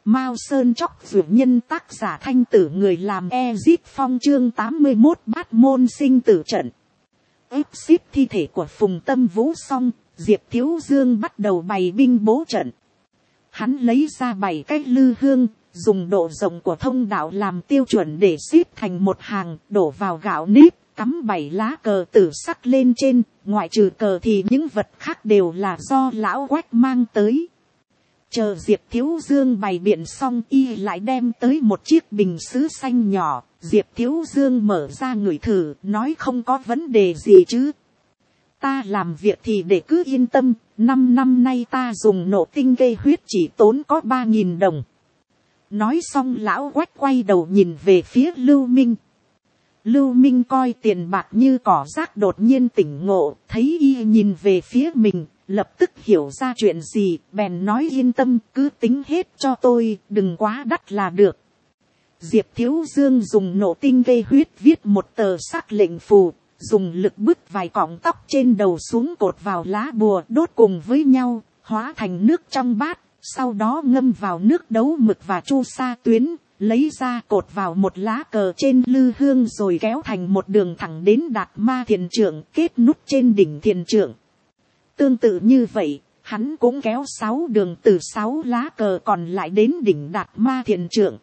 Mao Sơn Chóc Dược Nhân, tác giả Thanh Tử, người làm Ezip Phong, chương 81 Bát Môn Sinh Tử Trận. Ép xếp thi thể của Phùng Tâm Vũ xong, Diệp Thiếu Dương bắt đầu bày binh bố trận. Hắn lấy ra 7 cái lư hương, dùng độ rộng của thông đạo làm tiêu chuẩn để xếp thành một hàng, đổ vào gạo nếp, cắm 7 lá cờ tử sắc lên trên, ngoại trừ cờ thì những vật khác đều là do lão Quách mang tới. Chờ Diệp Thiếu Dương bày biện xong, y lại đem tới một chiếc bình sứ xanh nhỏ. Diệp Thiếu Dương mở ra ngửi thử, nói không có vấn đề gì chứ. Ta làm việc thì để cứ yên tâm, 5 năm nay ta dùng nộ tinh gây huyết chỉ tốn có 3.000 đồng. Nói xong lão Quách quay đầu nhìn về phía Lưu Minh. Lưu Minh coi tiền bạc như cỏ rác, đột nhiên tỉnh ngộ, thấy y nhìn về phía mình, lập tức hiểu ra chuyện gì, bèn nói yên tâm, cứ tính hết cho tôi, đừng quá đắt là được. Diệp Thiếu Dương dùng nộ tinh gây huyết viết một tờ sắc lệnh phù, dùng lực bứt vài cọng tóc trên đầu xuống cột vào lá bùa, đốt cùng với nhau, hóa thành nước trong bát, sau đó ngâm vào nước đấu mực và chu sa tuyến, lấy ra cột vào một lá cờ trên lư hương rồi kéo thành một đường thẳng đến Đạt Ma Thiền Trượng, kết nút trên đỉnh Thiền Trượng. Tương tự như vậy, hắn cũng kéo 6 đường từ 6 lá cờ còn lại đến đỉnh Đạt Ma Thiền Trượng.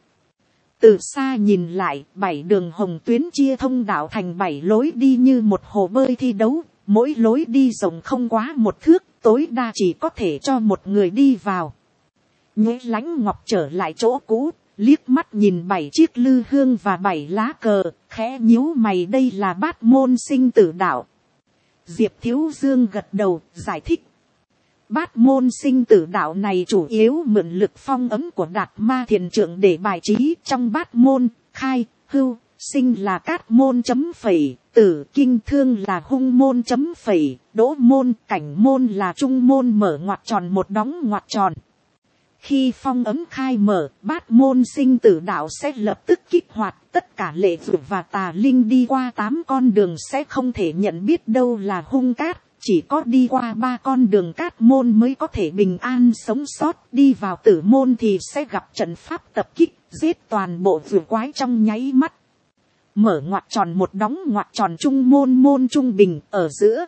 Từ xa nhìn lại, 7 đường hồng tuyến chia thông đạo thành 7 lối đi như một hồ bơi thi đấu, mỗi lối đi rộng không quá 1 thước, tối đa chỉ có thể cho một người đi vào. Nhuế Lãnh Ngọc trở lại chỗ cũ, liếc mắt nhìn 7 chiếc lư hương và 7 lá cờ, khẽ nhíu mày, đây là Bát Môn Sinh Tử đạo. Diệp Thiếu Dương gật đầu, giải thích. Bát Môn Sinh Tử đạo này chủ yếu mượn lực phong ấm của Đạt Ma Thiền Trượng để bài trí. Trong bát môn, khai, hưu, sinh là cát môn chấm phẩy, tử, kinh, thương là hung môn chấm phẩy, đỗ môn, cảnh môn là trung môn mở ngoặc tròn một đóng ngoặc tròn. Khi phong ấm khai mở, Bát Môn Sinh Tử đạo sẽ lập tức kích hoạt, tất cả lệ dược và tà linh đi qua 8 con đường sẽ không thể nhận biết đâu là hung cát, chỉ có đi qua 3 con đường cát môn mới có thể bình an sống sót, đi vào tử môn thì sẽ gặp trận pháp tập kích, giết toàn bộ dược quái trong nháy mắt. Mở ngoặc tròn một đóng ngoặc tròn trung môn, môn trung bình ở giữa.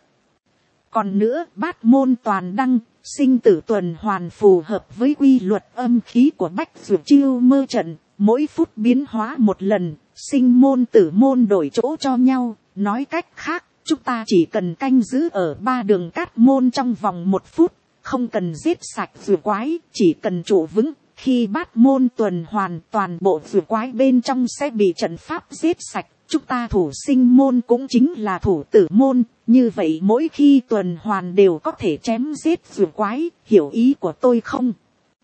Còn nữa, bát môn toàn đăng, sinh tử tuần hoàn phù hợp với quy luật âm khí của Bách Dược Chiêu Mơ trận, mỗi phút biến hóa một lần, sinh môn tử môn đổi chỗ cho nhau. Nói cách khác, chúng ta chỉ cần canh giữ ở 3 đường cát môn trong vòng 1 phút, không cần giết sạch dược quái, chỉ cần trụ vững. Khi bát môn tuần hoàn, toàn bộ dược quái bên trong sẽ bị trận pháp giết sạch. Chúng ta thủ sinh môn cũng chính là thủ tử môn, như vậy mỗi khi tuần hoàn đều có thể chém giết dược quái, hiểu ý của tôi không?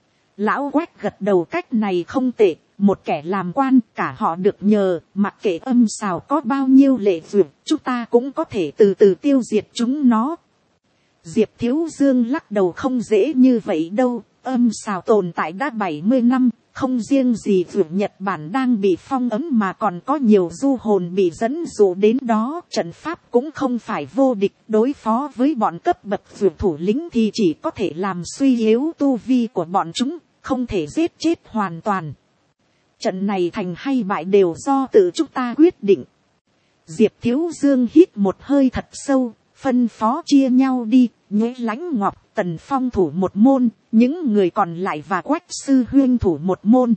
Lão Quách gật đầu, cách này không tệ, một kẻ làm quan cả họ được nhờ, mặc kệ âm xào có bao nhiêu lệ dược, chúng ta cũng có thể từ từ tiêu diệt chúng nó. Diệp Thiếu Dương lắc đầu, không dễ như vậy đâu, âm xào tồn tại đã 70 năm. Không riêng gì vượt Nhật Bản đang bị phong ấm mà còn có nhiều du hồn bị dẫn dụ đến đó. Trận pháp cũng không phải vô địch, đối phó với bọn cấp bậc vượt thủ lĩnh thì chỉ có thể làm suy yếu tu vi của bọn chúng, không thể giết chết hoàn toàn. Trận này thành hay bại đều do tự chúng ta quyết định. Diệp Thiếu Dương hít một hơi thật sâu, phân phó chia nhau đi. Nhuế Lãnh Ngọc, Tần Phong thủ một môn, những người còn lại và Quách sư huynh thủ một môn.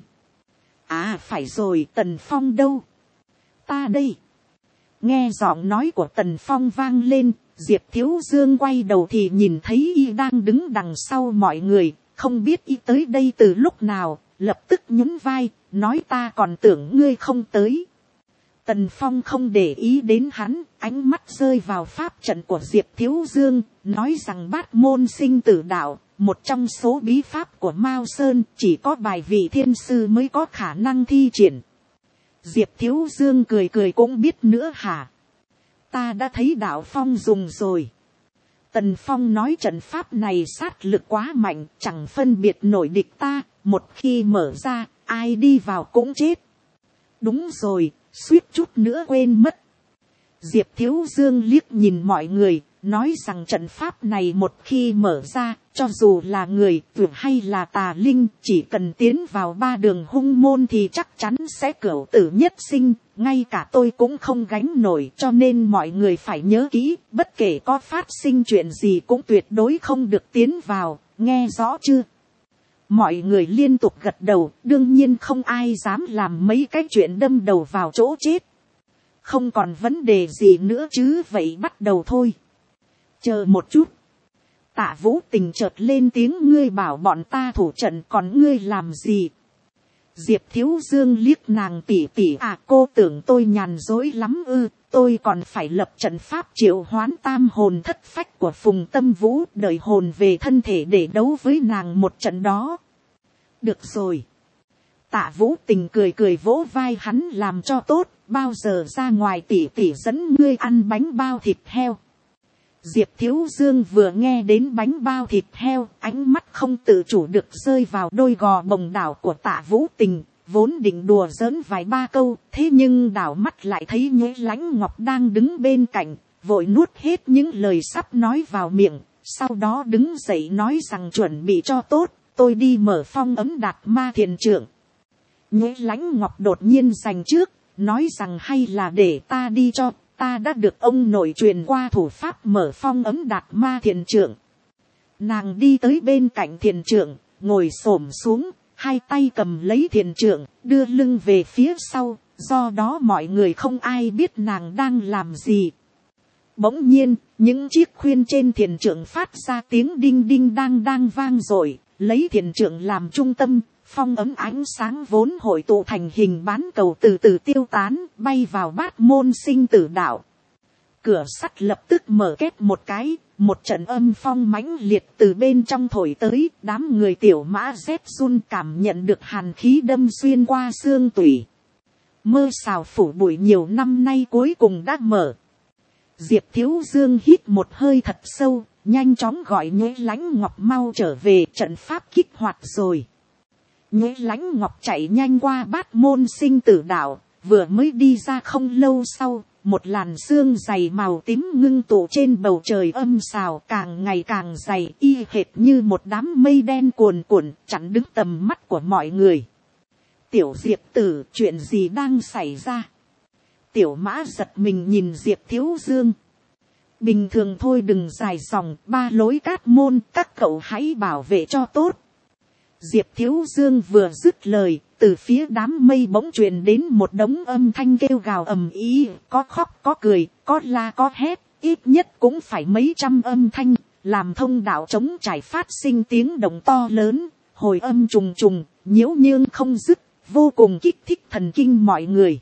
À phải rồi, Tần Phong đâu? Ta đây. Nghe giọng nói của Tần Phong vang lên, Diệp Thiếu Dương quay đầu thì nhìn thấy y đang đứng đằng sau mọi người, không biết y tới đây từ lúc nào, lập tức nhún vai, nói ta còn tưởng ngươi không tới. Tần Phong không để ý đến hắn, ánh mắt rơi vào pháp trận của Diệp Thiếu Dương, nói rằng Bát Môn Sinh Tử đạo, một trong số bí pháp của Mao Sơn, chỉ có bài vị thiên sư mới có khả năng thi triển. Diệp Thiếu Dương cười cười, cũng biết nữa hả? Ta đã thấy đạo Phong dùng rồi. Tần Phong nói trận pháp này sát lực quá mạnh, chẳng phân biệt nổi địch ta, một khi mở ra, ai đi vào cũng chết. Đúng rồi, suýt chút nữa quên mất. Diệp Thiếu Dương liếc nhìn mọi người, nói rằng trận pháp này một khi mở ra, cho dù là người tuyệt hay là tà linh, chỉ cần tiến vào 3 đường hung môn thì chắc chắn sẽ cửu tử nhất sinh, ngay cả tôi cũng không gánh nổi, cho nên mọi người phải nhớ kỹ, bất kể có phát sinh chuyện gì cũng tuyệt đối không được tiến vào, nghe rõ chưa? Mọi người liên tục gật đầu, đương nhiên không ai dám làm mấy cái chuyện đâm đầu vào chỗ chết. Không còn vấn đề gì nữa chứ, vậy bắt đầu thôi. Chờ một chút. Tạ Vũ Tình chợt lên tiếng, ngươi bảo bọn ta thủ trận còn ngươi làm gì? Diệp Thiếu Dương liếc nàng tỉ tỉ, à cô tưởng tôi nhàn dối lắm ư? Tôi còn phải lập trận pháp triệu hoán tam hồn thất phách của Phùng Tâm Vũ, đợi hồn về thân thể để đấu với nàng một trận đó. Được rồi. Tạ Vũ Tình cười cười vỗ vai hắn, làm cho tốt, bao giờ ra ngoài tỉ tỉ dẫn ngươi ăn bánh bao thịt heo. Diệp Thiếu Dương vừa nghe đến bánh bao thịt heo, ánh mắt không tự chủ được rơi vào đôi gò bồng đảo của Tạ Vũ Tình, vốn định đùa giỡn vài ba câu, thế nhưng đảo mắt lại thấy Nhuế Lãnh Ngọc đang đứng bên cạnh, vội nuốt hết những lời sắp nói vào miệng, sau đó đứng dậy nói rằng chuẩn bị cho tốt, tôi đi mở phong ấm Đạt Ma Thiền Trượng. Nhuế Lãnh Ngọc đột nhiên giành trước, nói rằng hay là để ta đi cho, ta đã được ông nội truyền qua thủ pháp mở phong ấm Đạt Ma Thiền Trượng. Nàng đi tới bên cạnh thiền trượng, ngồi xổm xuống, hai tay cầm lấy thiền trượng, đưa lưng về phía sau, do đó mọi người không ai biết nàng đang làm gì. Bỗng nhiên, những chiếc khuyên trên thiền trượng phát ra tiếng đinh đinh đang vang dội, lấy thiền trượng làm trung tâm, phong ấm ánh sáng vốn hội tụ thành hình bán cầu từ từ tiêu tán, bay vào bát môn sinh tử đạo. Cửa sắt lập tức mở két một cái, một trận âm phong mãnh liệt từ bên trong thổi tới, đám người Tiểu Mã rét run cảm nhận được hàn khí đâm xuyên qua xương tủy. Mơ xào phủ bụi nhiều năm nay cuối cùng đã mở. Diệp Thiếu Dương hít một hơi thật sâu, nhanh chóng gọi Nhuế Lãnh Ngọc mau trở về, trận pháp kích hoạt rồi. Nhuế Lãnh Ngọc chạy nhanh qua bát môn sinh tử đạo, vừa mới đi ra không lâu sau, một làn sương dày màu tím ngưng tụ trên bầu trời âm xào càng ngày càng dày, y hệt như một đám mây đen cuồn cuộn chặn đứng tầm mắt của mọi người. Tiểu Diệp tử, chuyện gì đang xảy ra? Tiểu Mã giật mình nhìn Diệp Thiếu Dương. Bình thường thôi, đừng dài dòng, 3 lối cát môn, các cậu hãy bảo vệ cho tốt. Diệp Thiếu Dương vừa dứt lời, từ phía đám mây bỗng truyền đến một đống âm thanh kêu gào ầm ĩ, có khóc có cười, có la có hét, ít nhất cũng phải mấy trăm âm thanh, làm thông đạo trống trải phát sinh tiếng động to lớn, hồi âm trùng trùng, nhiễu nhương không dứt, vô cùng kích thích thần kinh mọi người.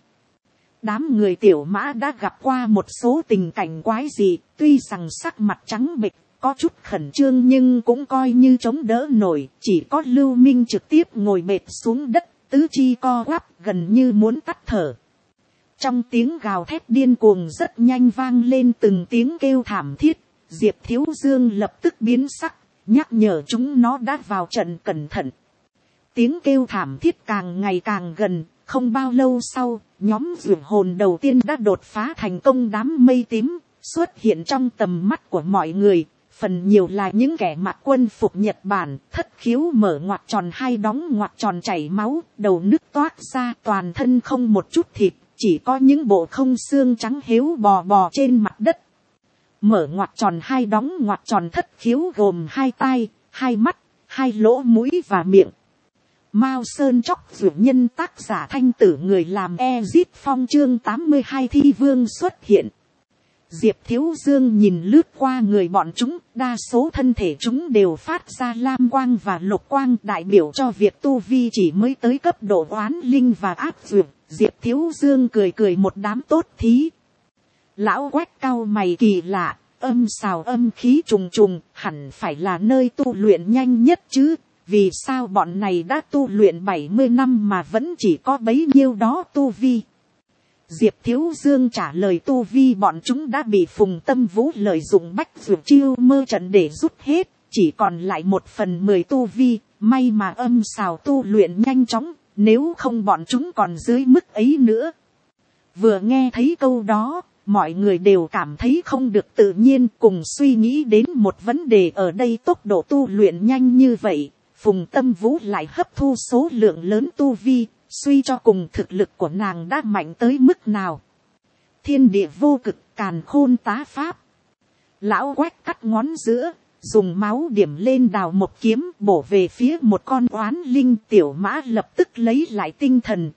Đám người Tiểu Mã đã gặp qua một số tình cảnh quái dị, tuy rằng sắc mặt trắng bệch, có chút khẩn trương nhưng cũng coi như chống đỡ nổi, chỉ có Lưu Minh trực tiếp ngồi bệt xuống đất, tứ chi co quắp gần như muốn tắt thở. Trong tiếng gào thét điên cuồng rất nhanh vang lên từng tiếng kêu thảm thiết, Diệp Thiếu Dương lập tức biến sắc, nhắc nhở chúng nó đã vào trận cẩn thận. Tiếng kêu thảm thiết càng ngày càng gần, không bao lâu sau, nhóm vượt hồn đầu tiên đã đột phá thành công đám mây tím, xuất hiện trong tầm mắt của mọi người. Phần nhiều là những kẻ mặc quân phục Nhật Bản, thất khiếu mở ngoặt tròn hai đóng ngoặt tròn chảy máu, đầu nứt toát ra, toàn thân không một chút thịt, chỉ có những bộ không xương trắng héo bò trên mặt đất. Mở ngoặt tròn hai đóng ngoặt tròn thất khiếu gồm 2 tai, 2 mắt, 2 lỗ mũi và miệng. Mao Sơn Chóc Dược Nhân, tác giả Thanh Tử, người làm Ezit Phong, chương 82 Thi Vương xuất hiện. Diệp Thiếu Dương nhìn lướt qua người bọn chúng, đa số thân thể chúng đều phát ra lam quang và lục quang, đại biểu cho việc tu vi chỉ mới tới cấp độ oán linh và áp dược. Diệp Thiếu Dương cười cười một đám tốt thí. Lão Quách cau mày, kỳ lạ, âm xào âm khí trùng trùng, hẳn phải là nơi tu luyện nhanh nhất chứ, vì sao bọn này đã tu luyện 70 năm mà vẫn chỉ có bấy nhiêu đó tu vi. Diệp Thiếu Dương trả lời tu vi bọn chúng đã bị Phùng Tâm Vũ lợi dụng bách dược chiêu mơ trận để rút hết, chỉ còn lại 1/10 tu vi, may mà âm xào tu luyện nhanh chóng, nếu không bọn chúng còn dưới mức ấy nữa. Vừa nghe thấy câu đó, mọi người đều cảm thấy không được tự nhiên, cùng suy nghĩ đến một vấn đề ở đây, tốc độ tu luyện nhanh như vậy, Phùng Tâm Vũ lại hấp thu số lượng lớn tu vi, suy cho cùng thực lực của nàng đã mạnh tới mức nào. Thiên địa vô cực, càn khôn tá pháp. Lão Quách cắt ngón giữa, dùng máu điểm lên đào một kiếm bổ về phía một con oán linh. Tiểu Mã lập tức lấy lại tinh thần,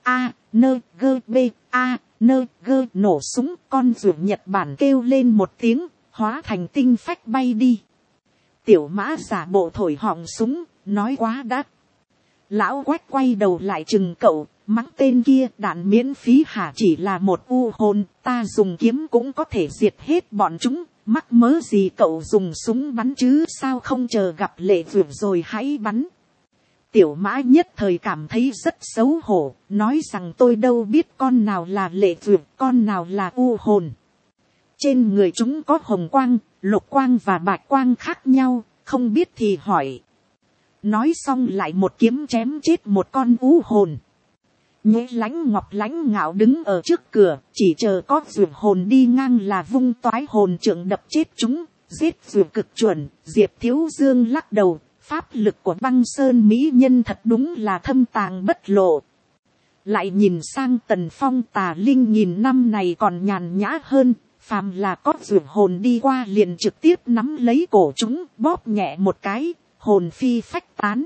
nổ súng. Con ruột Nhật Bản kêu lên một tiếng, hóa thành tinh phách bay đi. Tiểu Mã giả bộ thổi họng súng, nói quá đắt. Lão Quách quay đầu lại chừng cậu, mắng tên kia, đạn miễn phí hả? Chỉ là một u hồn, ta dùng kiếm cũng có thể diệt hết bọn chúng, mắc mớ gì cậu dùng súng bắn chứ, sao không chờ gặp Lệ Vượt rồi hãy bắn. Tiểu Mã nhất thời cảm thấy rất xấu hổ, nói rằng tôi đâu biết con nào là Lệ Vượt, con nào là u hồn. Trên người chúng có hồng quang, lục quang và bạch quang khác nhau, không biết thì hỏi. Nói xong lại một kiếm chém chết một con u hồn. Nhế Lãnh Ngọc lãnh ngạo đứng ở trước cửa, chỉ chờ có Vượt hồn đi ngang là vung toái hồn trượng đập chết chúng, giết Vượt cực chuẩn. Diệp Thiếu Dương lắc đầu, pháp lực của Băng Sơn mỹ nhân thật đúng là thâm tàng bất lộ. Lại nhìn sang Tần Phong, Tà Linh nghìn năm này còn nhàn nhã hơn, phàm là có Vượt hồn đi qua liền trực tiếp nắm lấy cổ chúng, bóp nhẹ một cái, hồn phi phách tán.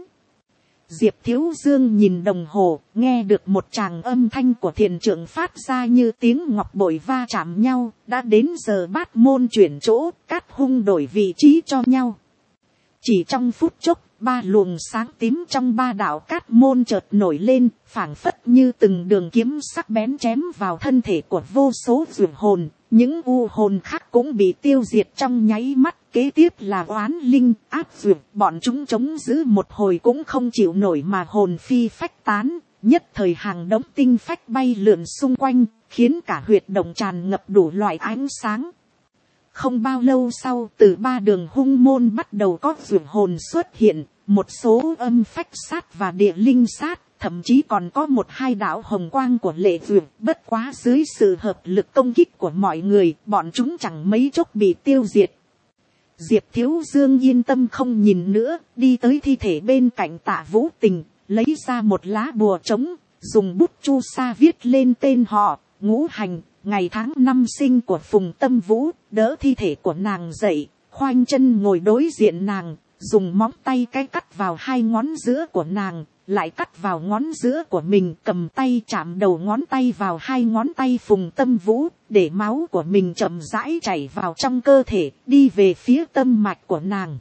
Diệp Thiếu Dương nhìn đồng hồ, nghe được một tràng âm thanh của thiền trưởng phát ra như tiếng ngọc bội va chạm nhau, đã đến giờ bát môn chuyển chỗ, cát hung đổi vị trí cho nhau. Chỉ trong phút chốc, ba luồng sáng tím trong ba đạo cát môn chợt nổi lên, phảng phất như từng đường kiếm sắc bén chém vào thân thể của vô số Vượt hồn. Những u hồn khác cũng bị tiêu diệt trong nháy mắt. Kế tiếp là oán linh, áp Vượt, bọn chúng chống giữ một hồi cũng không chịu nổi mà hồn phi phách tán, nhất thời hàng đống tinh phách bay lượn xung quanh, khiến cả huyệt động tràn ngập đủ loại ánh sáng. Không bao lâu sau, từ ba đường hung môn bắt đầu có Vượt hồn xuất hiện, một số âm phách sát và địa linh sát, thậm chí còn có một hai đạo hồng quang của Lệ Vượt. Bất quá dưới sự hợp lực công kích của mọi người, bọn chúng chẳng mấy chốc bị tiêu diệt. Diệp Thiếu Dương yên tâm không nhìn nữa, đi tới thi thể bên cạnh Tạ Vũ Tình, lấy ra một lá bùa trống, dùng bút chu sa viết lên tên họ, ngũ hành, ngày tháng năm sinh của Phùng Tâm Vũ, đỡ thi thể của nàng dậy, khoanh chân ngồi đối diện nàng, dùng móng tay cái cắt vào hai ngón giữa của nàng, lại cắt vào ngón giữa của mình, cầm tay chạm đầu ngón tay vào hai ngón tay Phùng Tâm Vũ, để máu của mình chậm rãi chảy vào trong cơ thể, đi về phía tâm mạch của nàng.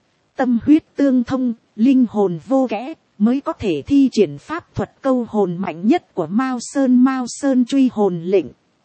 Tâm huyết tương thông, linh hồn vô kẽ, mới có thể thi triển pháp thuật câu hồn mạnh nhất của Mao Sơn truy hồn lệnh.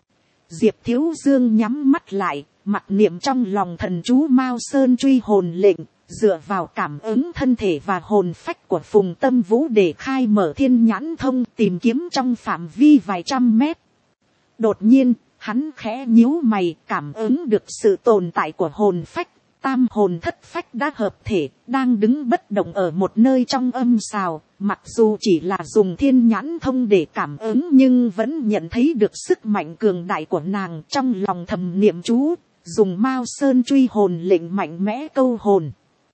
Diệp Thiếu Dương nhắm mắt lại, mặc niệm trong lòng thần chú Mao Sơn truy hồn lệnh, dựa vào cảm ứng thân thể và hồn phách của Phùng Tâm Vũ để khai mở thiên nhãn thông, tìm kiếm trong phạm vi vài trăm mét. Đột nhiên, hắn khẽ nhíu mày, cảm ứng được sự tồn tại của hồn phách. Tam hồn thất phách đã hợp thể, đang đứng bất động ở một nơi trong âm sào, mặc dù chỉ là dùng thiên nhãn thông để cảm ứng nhưng vẫn nhận thấy được sức mạnh cường đại của nàng. Trong lòng thầm niệm chú, dùng Mao Sơn truy hồn lệnh mạnh mẽ câu hồn.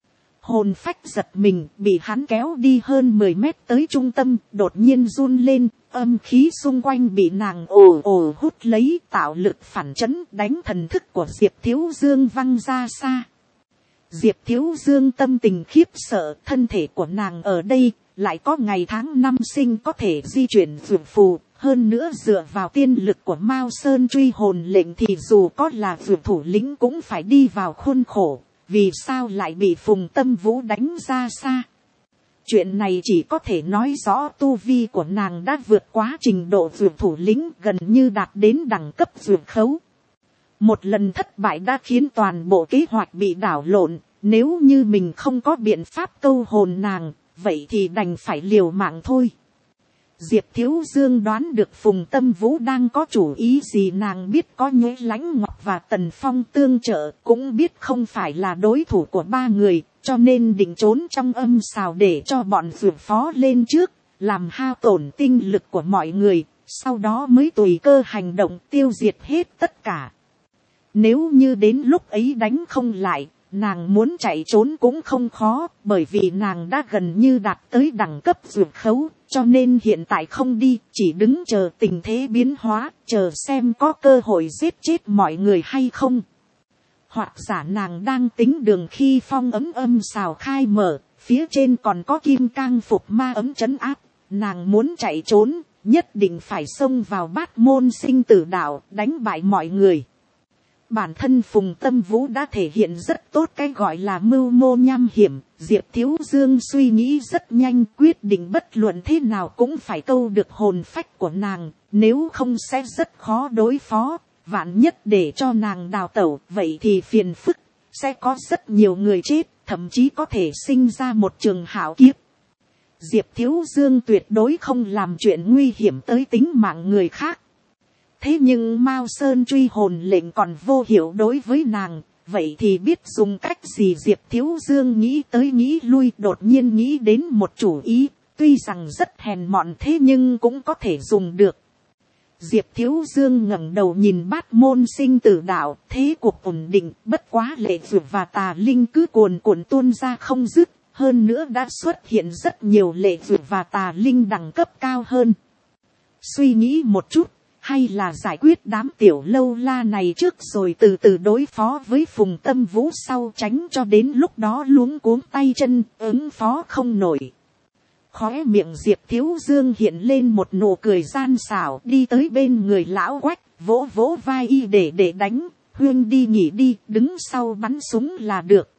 Hồn phách giật mình, bị hắn kéo đi hơn 10 mét tới trung tâm, đột nhiên run lên, âm khí xung quanh bị nàng ồ ồ hút lấy, tạo lực phản chấn, đánh thần thức của Diệp Thiếu Dương văng ra xa. Diệp Thiếu Dương tâm tình khiếp sợ, thân thể của nàng ở đây, lại có ngày tháng năm sinh có thể di chuyển vượt phù, hơn nữa dựa vào tiên lực của Mao Sơn truy hồn lệnh thì dù có là vượt thủ lĩnh cũng phải đi vào khuôn khổ. Vì sao lại bị Phùng Tâm Vũ đánh ra xa? Chuyện này chỉ có thể nói rõ tu vi của nàng đã vượt quá trình độ vượt thủ lĩnh, gần như đạt đến đẳng cấp vượt khấu. Một lần thất bại đã khiến toàn bộ kế hoạch bị đảo lộn, nếu như mình không có biện pháp câu hồn nàng, vậy thì đành phải liều mạng thôi. Diệp Thiếu Dương đoán được Phùng Tâm Vũ đang có chủ ý gì, nàng biết có Nhế Lãnh Ngọc và Tần Phong tương trợ, cũng biết không phải là đối thủ của ba người, cho nên định trốn trong âm sào để cho bọn vượt phó lên trước, làm hao tổn tinh lực của mọi người, sau đó mới tùy cơ hành động tiêu diệt hết tất cả. Nếu như đến lúc ấy đánh không lại, nàng muốn chạy trốn cũng không khó, bởi vì nàng đã gần như đạt tới đẳng cấp dược khấu, cho nên hiện tại không đi, chỉ đứng chờ tình thế biến hóa, chờ xem có cơ hội giết chết mọi người hay không. Hoặc giả nàng đang tính đường khi phong ấm âm xào khai mở, phía trên còn có kim cang phục ma ấm trấn áp, nàng muốn chạy trốn, nhất định phải xông vào bát môn sinh tử đạo, đánh bại mọi người. Bản thân Phùng Tâm Vũ đã thể hiện rất tốt cái gọi là mưu mô nham hiểm. Diệp Thiếu Dương suy nghĩ rất nhanh, quyết định bất luận thế nào cũng phải câu được hồn phách của nàng, nếu không sẽ rất khó đối phó. Vạn nhất để cho nàng đào tẩu, vậy thì phiền phức, sẽ có rất nhiều người chết, thậm chí có thể sinh ra một trường hạo kiếp. Diệp Thiếu Dương tuyệt đối không làm chuyện nguy hiểm tới tính mạng người khác. Thế nhưng Mao Sơn truy hồn lệnh còn vô hiệu đối với nàng, vậy thì biết dùng cách gì? Diệp Thiếu Dương nghĩ tới nghĩ lui, đột nhiên nghĩ đến một chủ ý, tuy rằng rất hèn mọn thế nhưng cũng có thể dùng được. Diệp Thiếu Dương ngẩng đầu nhìn bát môn sinh tử đạo, thế cuộc ổn định, bất quá lệ dược và tà linh cứ cuồn cuộn tuôn ra không dứt, hơn nữa đã xuất hiện rất nhiều lệ dược và tà linh đẳng cấp cao hơn. Suy nghĩ một chút, hay là giải quyết đám tiểu lâu la này trước rồi từ từ đối phó với Phùng Tâm Vũ sau, tránh cho đến lúc đó luống cuống tay chân, ứng phó không nổi. Khóe miệng Diệp Thiếu Dương hiện lên một nụ cười gian xảo, đi tới bên người lão Quách, vỗ vỗ vai y để đánh, Huyên đi nghỉ đi, đứng sau bắn súng là được.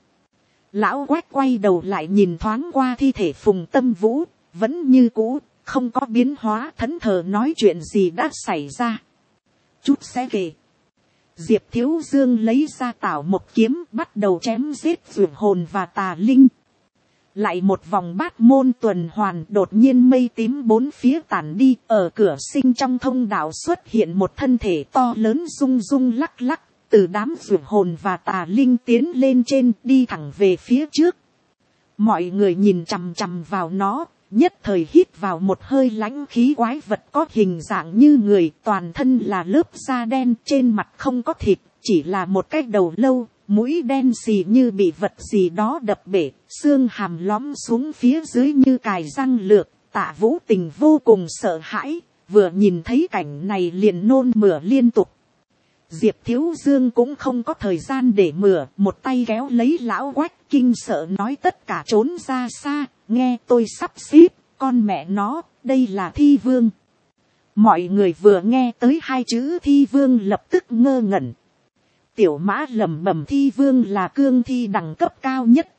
Lão Quách quay đầu lại nhìn thoáng qua thi thể Phùng Tâm Vũ, vẫn như cũ, không có biến hóa, thẫn thờ nói chuyện gì đã xảy ra. Chút sẽ kể. Diệp Thiếu Dương lấy ra Tảo Mộc kiếm, bắt đầu chém giết vượt hồn và tà linh. Lại một vòng bát môn tuần hoàn, đột nhiên mây tím bốn phía tản đi, ở cửa sinh trong thông đạo xuất hiện một thân thể to lớn rung rung lắc lắc, từ đám vượt hồn và tà linh tiến lên trên, đi thẳng về phía trước. Mọi người nhìn chằm chằm vào nó, nhất thời hít vào một hơi lãnh khí. Quái vật có hình dạng như người, toàn thân là lớp da đen, trên mặt không có thịt, chỉ là một cái đầu lâu, mũi đen xì như bị vật gì đó đập bể, xương hàm lõm xuống phía dưới như cài răng lược. Tạ Vũ Tình vô cùng sợ hãi, vừa nhìn thấy cảnh này liền nôn mửa liên tục. Diệp Thiếu Dương cũng không có thời gian để mửa, một tay kéo lấy lão Quách, kinh sợ nói tất cả trốn ra xa, nghe tôi sắp xếp, con mẹ nó, đây là Thi Vương. Mọi người vừa nghe tới hai chữ Thi Vương lập tức ngơ ngẩn. Tiểu Mã lẩm bẩm Thi Vương là cương thi đẳng cấp cao nhất.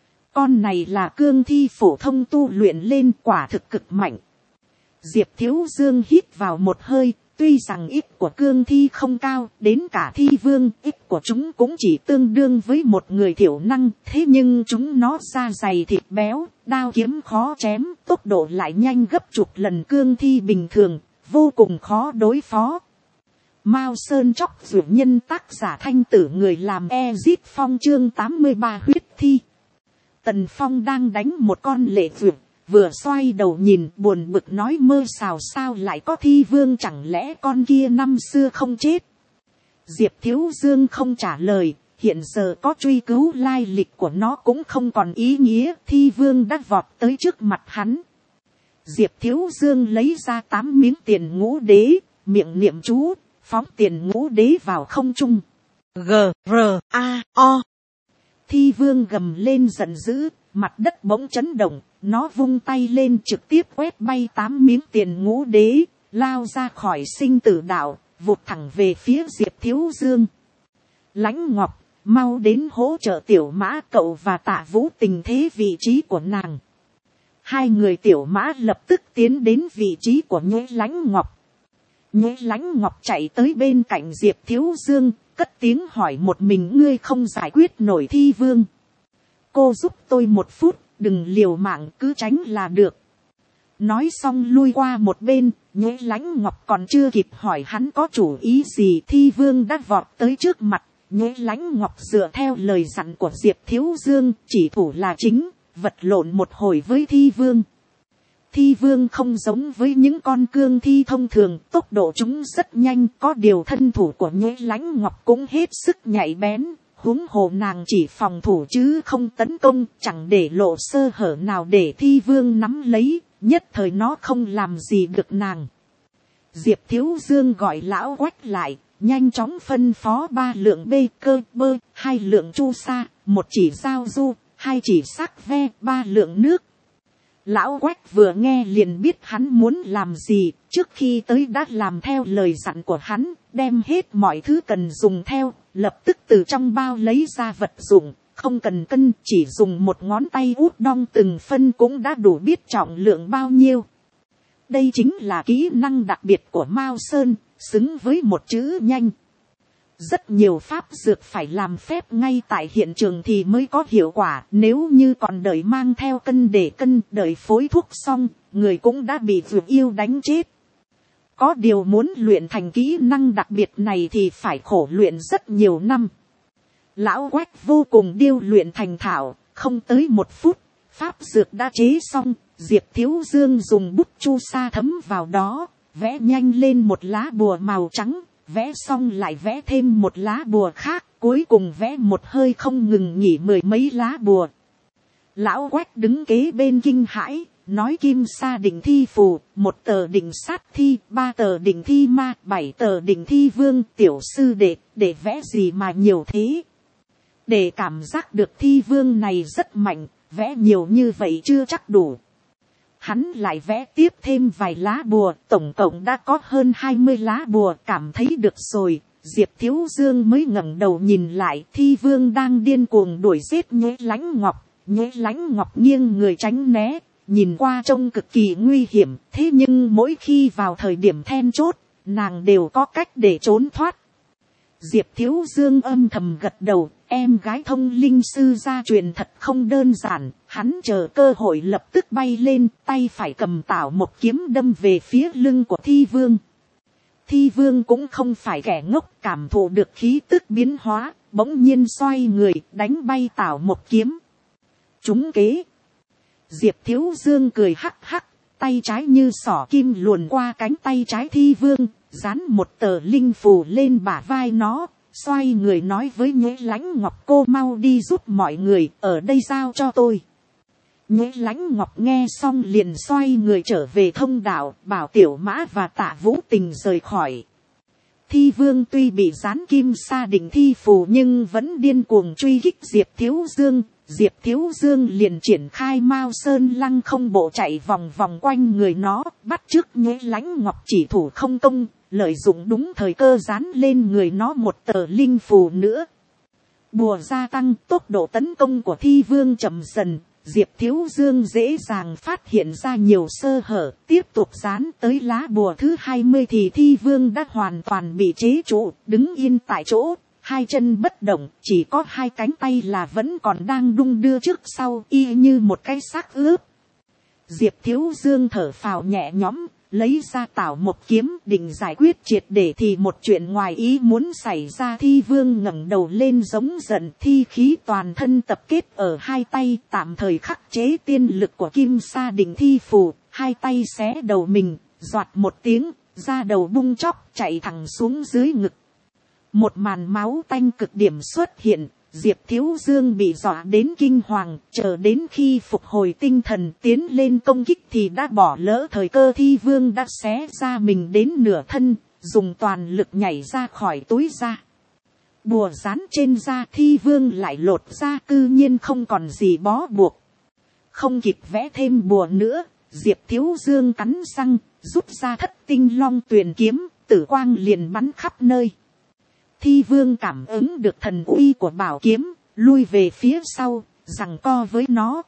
Con này là cương thi phổ thông tu luyện lên, quả thực cực mạnh. Diệp Thiếu Dương hít vào một hơi, tuy rằng ít của cương thi không cao, đến cả Thi Vương, ít của chúng cũng chỉ tương đương với một người thiểu năng, thế nhưng chúng nó da dày thịt béo, đao kiếm khó chém, tốc độ lại nhanh gấp chục lần cương thi bình thường, vô cùng khó đối phó. Mao Sơn Chóc Dược Nhân, tác giả Thanh Tử, người làm Ezit Phong, chương 83 huyết thi. Tần Phong đang đánh một con lệ vượt, vừa xoay đầu nhìn buồn bực nói mơ xào sao lại có Thi Vương, chẳng lẽ con kia năm xưa không chết. Diệp Thiếu Dương không trả lời, hiện giờ có truy cứu lai lịch của nó cũng không còn ý nghĩa, Thi Vương đã vọt tới trước mặt hắn. Diệp Thiếu Dương lấy ra 8 miếng tiền ngũ đế, miệng niệm chú, phóng tiền ngũ đế vào không trung. G-R-A-O. Thi Vương gầm lên giận dữ, mặt đất bỗng chấn động, nó vung tay lên trực tiếp quét bay 8 miếng tiền ngũ đế, lao ra khỏi sinh tử đạo, vụt thẳng về phía Diệp Thiếu Dương. Lãnh Ngọc, mau đến hỗ trợ Tiểu Mã, cậu và Tạ Vũ Tình thế vị trí của nàng. Hai người Tiểu Mã lập tức tiến đến vị trí của Nhế Lãnh Ngọc. Nhế Lãnh Ngọc chạy tới bên cạnh Diệp Thiếu Dương, cất tiếng hỏi một mình ngươi không giải quyết nổi Thi Vương. Cô giúp tôi một phút, đừng liều mạng, cứ tránh là được. Nói xong lui qua một bên, Nhế Lãnh Ngọc còn chưa kịp hỏi hắn có chủ ý gì, Thi Vương đã vọt tới trước mặt. Nhế Lãnh Ngọc dựa theo lời dặn của Diệp Thiếu Dương, chỉ thủ là chính, vật lộn một hồi với Thi Vương. Thi vương không giống với những con cương thi thông thường, tốc độ chúng rất nhanh, có điều thân thủ của Nhuế Lãnh Ngọc cũng hết sức nhạy bén, huống hồ nàng chỉ phòng thủ chứ không tấn công, chẳng để lộ sơ hở nào để thi vương nắm lấy, nhất thời nó không làm gì được nàng. Diệp Thiếu Dương gọi lão Quách lại, nhanh chóng phân phó 3 lượng bê cơ bơ, 2 lượng chu sa, 1 chỉ giao du, 2 chỉ sắc ve, 3 lượng nước. Lão Quách vừa nghe liền biết hắn muốn làm gì, trước khi tới đã làm theo lời dặn của hắn, đem hết mọi thứ cần dùng theo, lập tức từ trong bao lấy ra vật dụng, không cần cân, chỉ dùng một ngón tay út đong từng phân cũng đã đủ biết trọng lượng bao nhiêu. Đây chính là kỹ năng đặc biệt của Mao Sơn, xứng với một chữ nhanh. Rất nhiều pháp dược phải làm phép ngay tại hiện trường thì mới có hiệu quả. Nếu như còn đợi mang theo cân để cân, đợi phối thuốc xong, người cũng đã bị vượt yêu đánh chết. Có điều muốn luyện thành kỹ năng đặc biệt này thì phải khổ luyện rất nhiều năm. Lão Quách vô cùng điêu luyện thành thạo, không tới 1 phút, pháp dược đã chế xong. Diệp Thiếu Dương dùng bút chu sa thấm vào đó, vẽ nhanh lên một lá bùa màu trắng. Vẽ xong lại vẽ thêm một lá bùa khác, cuối cùng vẽ một hơi không ngừng nghỉ 10 mấy lá bùa. Lão Quách đứng kế bên kinh hãi, nói kim sa định thi phù, 1 tờ định sát thi, 3 tờ định thi ma, 7 tờ định thi vương, tiểu sư để vẽ gì mà nhiều thế. Để cảm giác được thi vương này rất mạnh, vẽ nhiều như vậy chưa chắc đủ. Hắn lại vẽ tiếp thêm vài lá bùa, tổng cộng đã có hơn 20 lá bùa, cảm thấy được rồi. Diệp Thiếu Dương mới ngẩng đầu nhìn lại, thi vương đang điên cuồng đuổi giết Nhuế Lãnh Ngọc. Nhuế Lãnh Ngọc nghiêng người tránh né, nhìn qua trông cực kỳ nguy hiểm, thế nhưng mỗi khi vào thời điểm then chốt, nàng đều có cách để trốn thoát. Diệp Thiếu Dương âm thầm gật đầu, em gái thông linh sư gia truyền thật không đơn giản, hắn chờ cơ hội lập tức bay lên, tay phải cầm tảo một kiếm đâm về phía lưng của thi vương. Thi vương cũng không phải kẻ ngốc, cảm thụ được khí tức biến hóa, bỗng nhiên xoay người, đánh bay tảo một kiếm. Trúng kế. Diệp Thiếu Dương cười hắc hắc, tay trái như xỏ kim luồn qua cánh tay trái thi vương, dán một tờ linh phù lên bả vai nó, xoay người nói với Nhuế Lãnh Ngọc, cô mau đi giúp mọi người, ở đây giao cho tôi. Nhuế Lãnh Ngọc nghe xong liền xoay người trở về thông đạo, bảo Tiểu Mã và Tạ Vũ Tình rời khỏi. Thi vương tuy bị dán kim sa định thi phù nhưng vẫn điên cuồng truy kích Diệp Thiếu Dương. Diệp Thiếu Dương liền triển khai Mao Sơn Lăng không bộ chạy vòng vòng quanh người nó, bắt chước Nhuế Lãnh Ngọc chỉ thủ không công, lợi dụng đúng thời cơ dán lên người nó một tờ linh phù nữa. Bùa gia tăng, tốc độ tấn công của thi vương chậm dần, Diệp Thiếu Dương dễ dàng phát hiện ra nhiều sơ hở, tiếp tục dán tới lá bùa thứ 20 thì thi vương đã hoàn toàn bị chế trụ, đứng yên tại chỗ. 2 chân bất động, chỉ có 2 cánh tay là vẫn còn đang đung đưa trước sau, y như một cái xác ướp. Diệp Thiếu Dương thở phào nhẹ nhõm, lấy ra tảo một kiếm định giải quyết triệt để thì một chuyện ngoài ý muốn xảy ra. Thi vương ngẩng đầu lên giống giận, thi khí toàn thân tập kết ở 2 tay, tạm thời khắc chế tiên lực của kim sa định thi phù, 2 tay xé đầu mình, doạt một tiếng, da đầu bung chóc chạy thẳng xuống dưới ngực. Một màn máu tanh cực điểm xuất hiện, Diệp Thiếu Dương bị dọa đến kinh hoàng, chờ đến khi phục hồi tinh thần tiến lên công kích thì đã bỏ lỡ thời cơ. Thi vương đã xé ra mình đến nửa thân, dùng toàn lực nhảy ra khỏi túi da. Bùa dán trên da thi vương lại lột ra, cư nhiên không còn gì bó buộc. Không kịp vẽ thêm bùa nữa, Diệp Thiếu Dương cắn răng, rút ra Thất Tinh Long Tuyền kiếm, tử quang liền bắn khắp nơi. Thi vương cảm ứng được thần uy của bảo kiếm, lui về phía sau, giằng co với nó.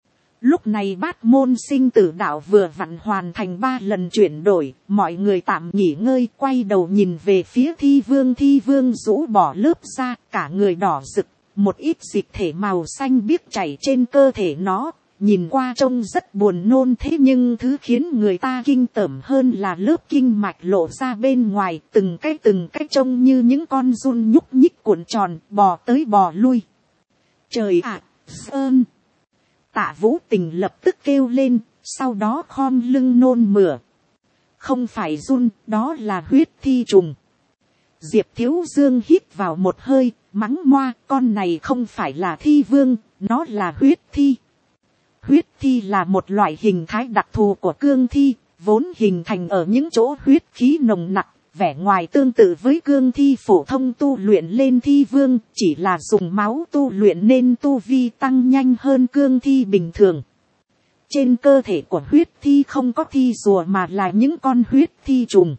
Lúc này Bát Môn Sinh Tử Đạo vừa vặn hoàn thành 3 lần chuyển đổi, mọi người tạm nghỉ ngơi, quay đầu nhìn về phía thi vương. Thi vương rũ bỏ lớp da, cả người đỏ rực, một ít dịch thể màu xanh biếc chảy trên cơ thể nó. Nhìn qua trông rất buồn nôn, thế nhưng thứ khiến người ta kinh tởm hơn là lớp kinh mạch lộ ra bên ngoài, từng cái trông như những con giun nhúc nhích cuộn tròn, bò tới bò lui. Trời ạ, Sơn! Tạ Vũ Tình lập tức kêu lên, sau đó khom lưng nôn mửa. Không phải run, đó là huyết thi trùng. Diệp Thiếu Dương hít vào một hơi, mắng moa, con này không phải là thi vương, nó là huyết thi. Huyết thi là một loại hình thái đặc thù của cương thi, vốn hình thành ở những chỗ huyết khí nồng nặc, vẻ ngoài tương tự với cương thi phổ thông tu luyện lên thi vương, chỉ là dùng máu tu luyện nên tu vi tăng nhanh hơn cương thi bình thường. Trên cơ thể của huyết thi không có thi rùa mà là những con huyết thi trùng.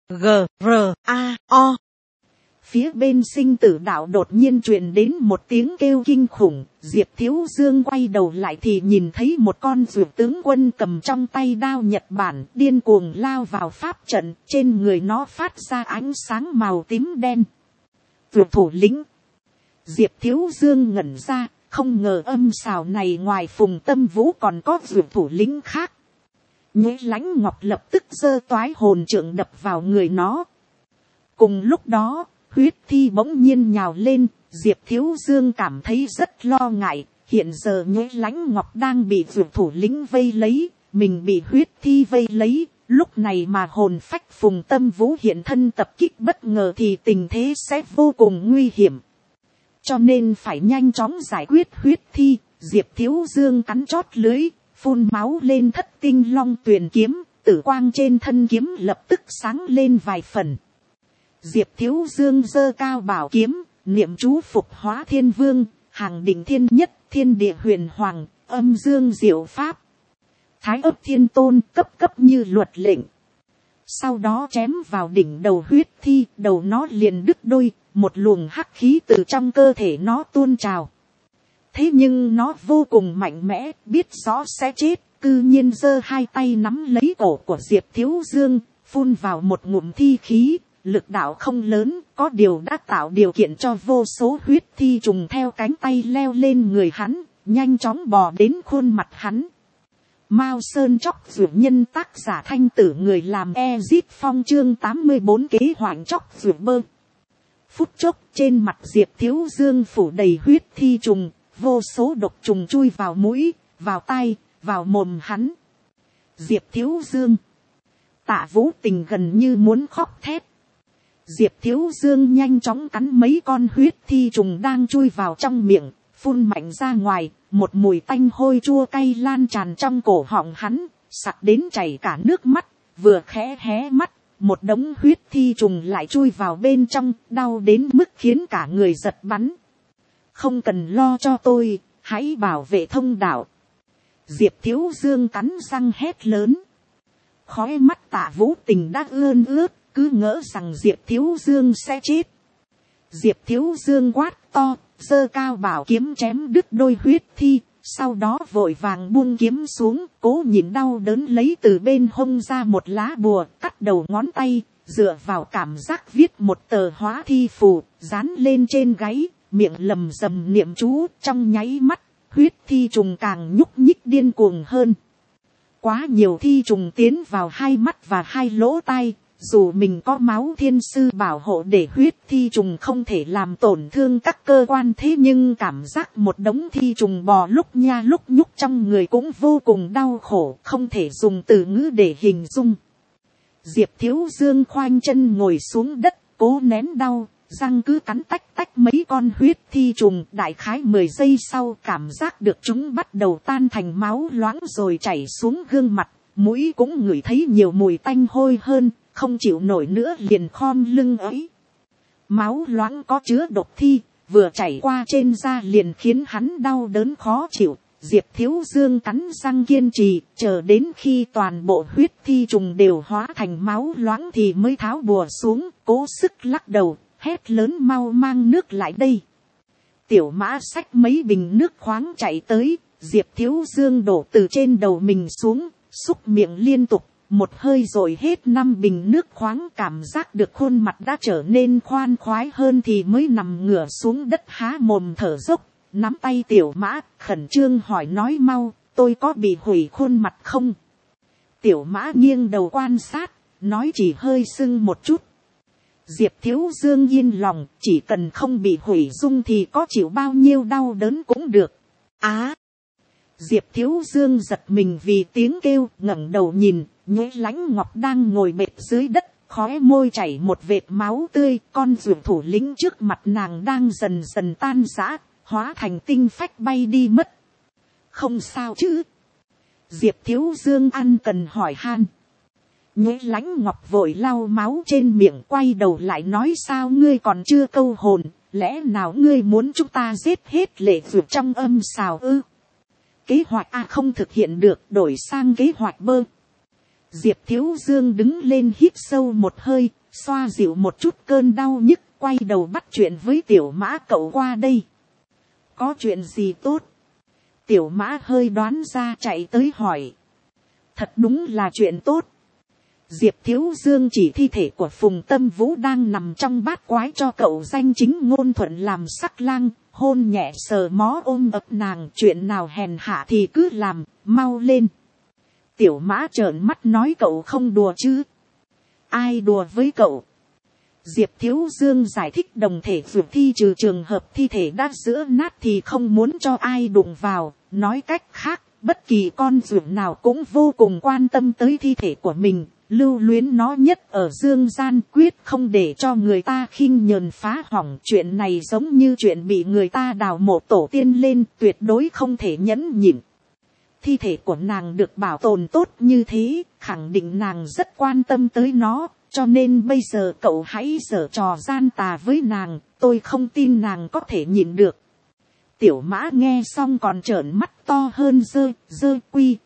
G-R-A-O. Phía bên sinh tử đạo đột nhiên truyền đến một tiếng kêu kinh khủng. Diệp Thiếu Dương quay đầu lại thì nhìn thấy một con dược tướng quân cầm trong tay đao Nhật Bản điên cuồng lao vào pháp trận. Trên người nó phát ra ánh sáng màu tím đen. Dược thủ lĩnh. Diệp Thiếu Dương ngẩn ra. Không ngờ âm xào này ngoài Phùng Tâm Vũ còn có dược thủ lĩnh khác. Nhuế Lãnh Ngọc lập tức giơ toái hồn trượng đập vào người nó. Cùng lúc đó, huyết thi bỗng nhiên nhào lên, Diệp Thiếu Dương cảm thấy rất lo ngại. Hiện giờ Nhuế Lãnh Ngọc đang bị dược thủ lĩnh vây lấy, mình bị huyết thi vây lấy. Lúc này mà hồn phách Phùng Tâm Vũ hiện thân tập kích bất ngờ thì tình thế sẽ vô cùng nguy hiểm. Cho nên phải nhanh chóng giải quyết huyết thi. Diệp Thiếu Dương cắn chót lưới, phun máu lên Thất Tinh Long Tuyền kiếm, tử quang trên thân kiếm lập tức sáng lên vài phần. Diệp Thiếu Dương giơ cao bảo kiếm, niệm chú phục hóa thiên vương, hàng đỉnh thiên nhất, thiên địa huyền hoàng, âm dương diệu pháp. Thái ấp thiên tôn cấp cấp như luật lệnh. Sau đó chém vào đỉnh đầu huyết thi, đầu nó liền đứt đôi, một luồng hắc khí từ trong cơ thể nó tuôn trào. Thế nhưng nó vô cùng mạnh mẽ, biết rõ sẽ chết, cư nhiên giơ hai tay nắm lấy cổ của Diệp Thiếu Dương, phun vào một ngụm thi khí, lực đạo không lớn, có điều đã tạo điều kiện cho vô số huyết thi trùng theo cánh tay leo lên người hắn, nhanh chóng bò đến khuôn mặt hắn. Mao Sơn Chóc Dược Nhân, tác giả Thanh Tử, người làm Ezip Phong, chương 84 kế hoạch chóc dược bơ. Phút chốc trên mặt Diệp Thiếu Dương phủ đầy huyết thi trùng, vô số độc trùng chui vào mũi, vào tai, vào mồm hắn. Diệp Thiếu Dương. Tạ Vũ Tình gần như muốn khóc thét. Diệp Thiếu Dương nhanh chóng cắn mấy con huyết thi trùng đang chui vào trong miệng, phun mạnh ra ngoài, một mùi tanh hôi chua cay lan tràn trong cổ họng hắn, sặc đến chảy cả nước mắt, vừa khẽ hé mắt, một đống huyết thi trùng lại chui vào bên trong, đau đến mức khiến cả người giật bắn. Không cần lo cho tôi, hãy bảo vệ thông đạo. Diệp Thiếu Dương cắn răng hét lớn. Khóe mắt Tạ Vũ Tình đã ươn ướt, cứ ngỡ rằng Diệp Thiếu Dương sẽ chết. Diệp Thiếu Dương quát to, giơ cao bảo kiếm chém đứt đôi huyết thi, sau đó vội vàng buông kiếm xuống, cố nhịn đau đớn lấy từ bên hông ra một lá bùa, cắt đầu ngón tay, dựa vào cảm giác viết một tờ hóa thi phù, dán lên trên gáy, miệng lầm rầm niệm chú, trong nháy mắt, huyết thi trùng càng nhúc nhích điên cuồng hơn. Quá nhiều thi trùng tiến vào hai mắt và hai lỗ tai, dù mình có máu thiên sư bảo hộ để huyết thi trùng không thể làm tổn thương các cơ quan, thế nhưng cảm giác một đống thi trùng bò lúc nha lúc nhúc trong người cũng vô cùng đau khổ, không thể dùng từ ngữ để hình dung. Diệp Thiếu Dương khoanh chân ngồi xuống đất, cố nén đau, răng cứ cắn tách tách mấy con huyết thi trùng. Đại khái 10 giây sau cảm giác được chúng bắt đầu tan thành máu loãng rồi chảy xuống gương mặt, mũi cũng ngửi thấy nhiều mùi tanh hôi hơn, không chịu nổi nữa liền khom lưng ấy. Máu loãng có chứa độc thi, vừa chảy qua trên da liền khiến hắn đau đớn khó chịu. Diệp Thiếu Dương cắn răng kiên trì, chờ đến khi toàn bộ huyết thi trùng đều hóa thành máu loãng thì mới tháo bùa xuống, cố sức lắc đầu, hét lớn mau mang nước lại đây. Tiểu Mã xách mấy bình nước khoáng chạy tới, Diệp Thiếu Dương đổ từ trên đầu mình xuống, xúc miệng liên tục, một hơi rồi hết 5 bình nước khoáng, cảm giác được khuôn mặt đã trở nên khoan khoái hơn thì mới nằm ngửa xuống đất há mồm thở dốc, nắm tay Tiểu Mã, khẩn trương hỏi nói mau, tôi có bị hủy khuôn mặt không? Tiểu Mã nghiêng đầu quan sát, nói chỉ hơi sưng một chút. Diệp Thiếu Dương yên lòng, chỉ cần không bị hủy dung thì có chịu bao nhiêu đau đớn cũng được. Diệp Thiếu Dương giật mình vì tiếng kêu, ngẩng đầu nhìn, Nhuế Lãnh Ngọc đang ngồi bệt dưới đất, khóe môi chảy một vệt máu tươi, con ruột thủ lĩnh trước mặt nàng đang dần dần tan rã, hóa thành tinh phách bay đi mất. Không sao chứ? Diệp Thiếu Dương ăn cần hỏi han. Nhuế Lãnh Ngọc vội lau máu trên miệng, quay đầu lại nói, sao ngươi còn chưa câu hồn, lẽ nào ngươi muốn chúng ta giết hết lệ vượt trong âm xào ư? Kế hoạch A không thực hiện được, đổi sang kế hoạch B. Diệp Thiếu Dương đứng lên hít sâu một hơi, xoa dịu một chút cơn đau nhức, quay đầu bắt chuyện với Tiểu Mã, cậu qua đây. Có chuyện gì tốt? Tiểu Mã hơi đoán ra chạy tới hỏi. Thật đúng là chuyện tốt. Diệp Thiếu Dương chỉ thi thể của Phùng Tâm Vũ đang nằm trong bát quái cho cậu danh chính ngôn thuận làm sắc lang, hôn nhẹ sờ mó ôm ấp nàng, chuyện nào hèn hạ thì cứ làm, mau lên. Tiểu Mã trợn mắt nói, cậu không đùa chứ? Ai đùa với cậu? Diệp Thiếu Dương giải thích, đồng thể dược thi trừ trường hợp thi thể đã giữa nát thì không muốn cho ai đụng vào, nói cách khác, bất kỳ con dược nào cũng vô cùng quan tâm tới thi thể của mình, lưu luyến nó nhất ở dương gian, quyết không để cho người ta khinh nhờn phá hỏng. Chuyện này giống như chuyện bị người ta đào mộ tổ tiên lên, tuyệt đối không thể nhẫn nhịn. Thi thể của nàng được bảo tồn tốt như thế, khẳng định nàng rất quan tâm tới nó, cho nên bây giờ cậu hãy giở trò gian tà với nàng, tôi không tin nàng có thể nhịn được. Tiểu Mã nghe xong còn trợn mắt to hơn, quy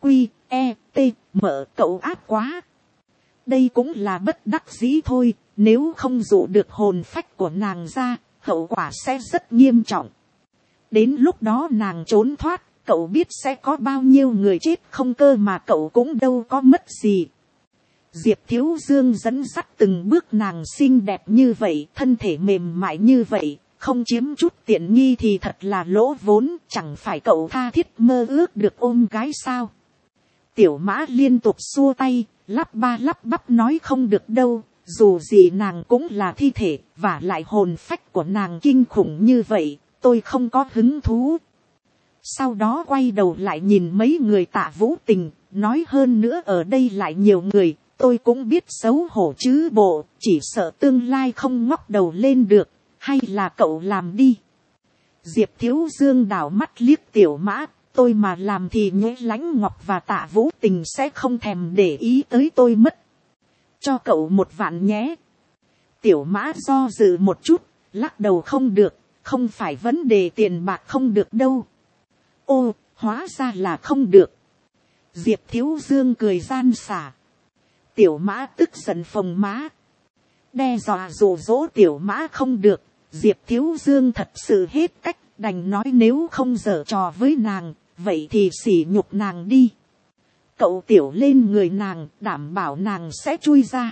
mở, cậu ác quá. Đây cũng là bất đắc dĩ thôi, nếu không dụ được hồn phách của nàng ra, hậu quả sẽ rất nghiêm trọng. Đến lúc đó nàng trốn thoát, cậu biết sẽ có bao nhiêu người chết không cơ, mà cậu cũng đâu có mất gì. Diệp Thiếu Dương dẫn dắt từng bước nàng xinh đẹp như vậy, thân thể mềm mại như vậy, không chiếm chút tiện nghi thì thật là lỗ vốn, chẳng phải cậu tha thiết mơ ước được ôm gái sao? Tiểu Mã liên tục xua tay, lắp ba lắp bắp nói, không được đâu, dù gì nàng cũng là thi thể, và lại hồn phách của nàng kinh khủng như vậy, tôi không có hứng thú. Sau đó quay đầu lại nhìn mấy người Tạ Vũ Tình, nói, hơn nữa ở đây lại nhiều người, tôi cũng biết xấu hổ chứ bộ, chỉ sợ tương lai không ngóc đầu lên được, hay là cậu làm đi. Diệp Thiếu Dương đảo mắt liếc Tiểu Mã, tôi mà làm thì Nhuế Lãnh Ngọc và Tạ Vũ Tình sẽ không thèm để ý tới tôi mất. Cho cậu 1 vạn nhé. Tiểu Mã do dự một chút, lắc đầu, không được, không phải vấn đề tiền bạc không được đâu. Ô, hóa ra là không được. Diệp Thiếu Dương cười gian xả. Tiểu Mã tức giận phồng má, đe dọa dụ dỗ Tiểu Mã không được. Diệp Thiếu Dương thật sự hết cách, đành nói nếu không giở trò với nàng, vậy thì sỉ nhục nàng đi. Cậu tiểu lên người nàng, đảm bảo nàng sẽ chui ra.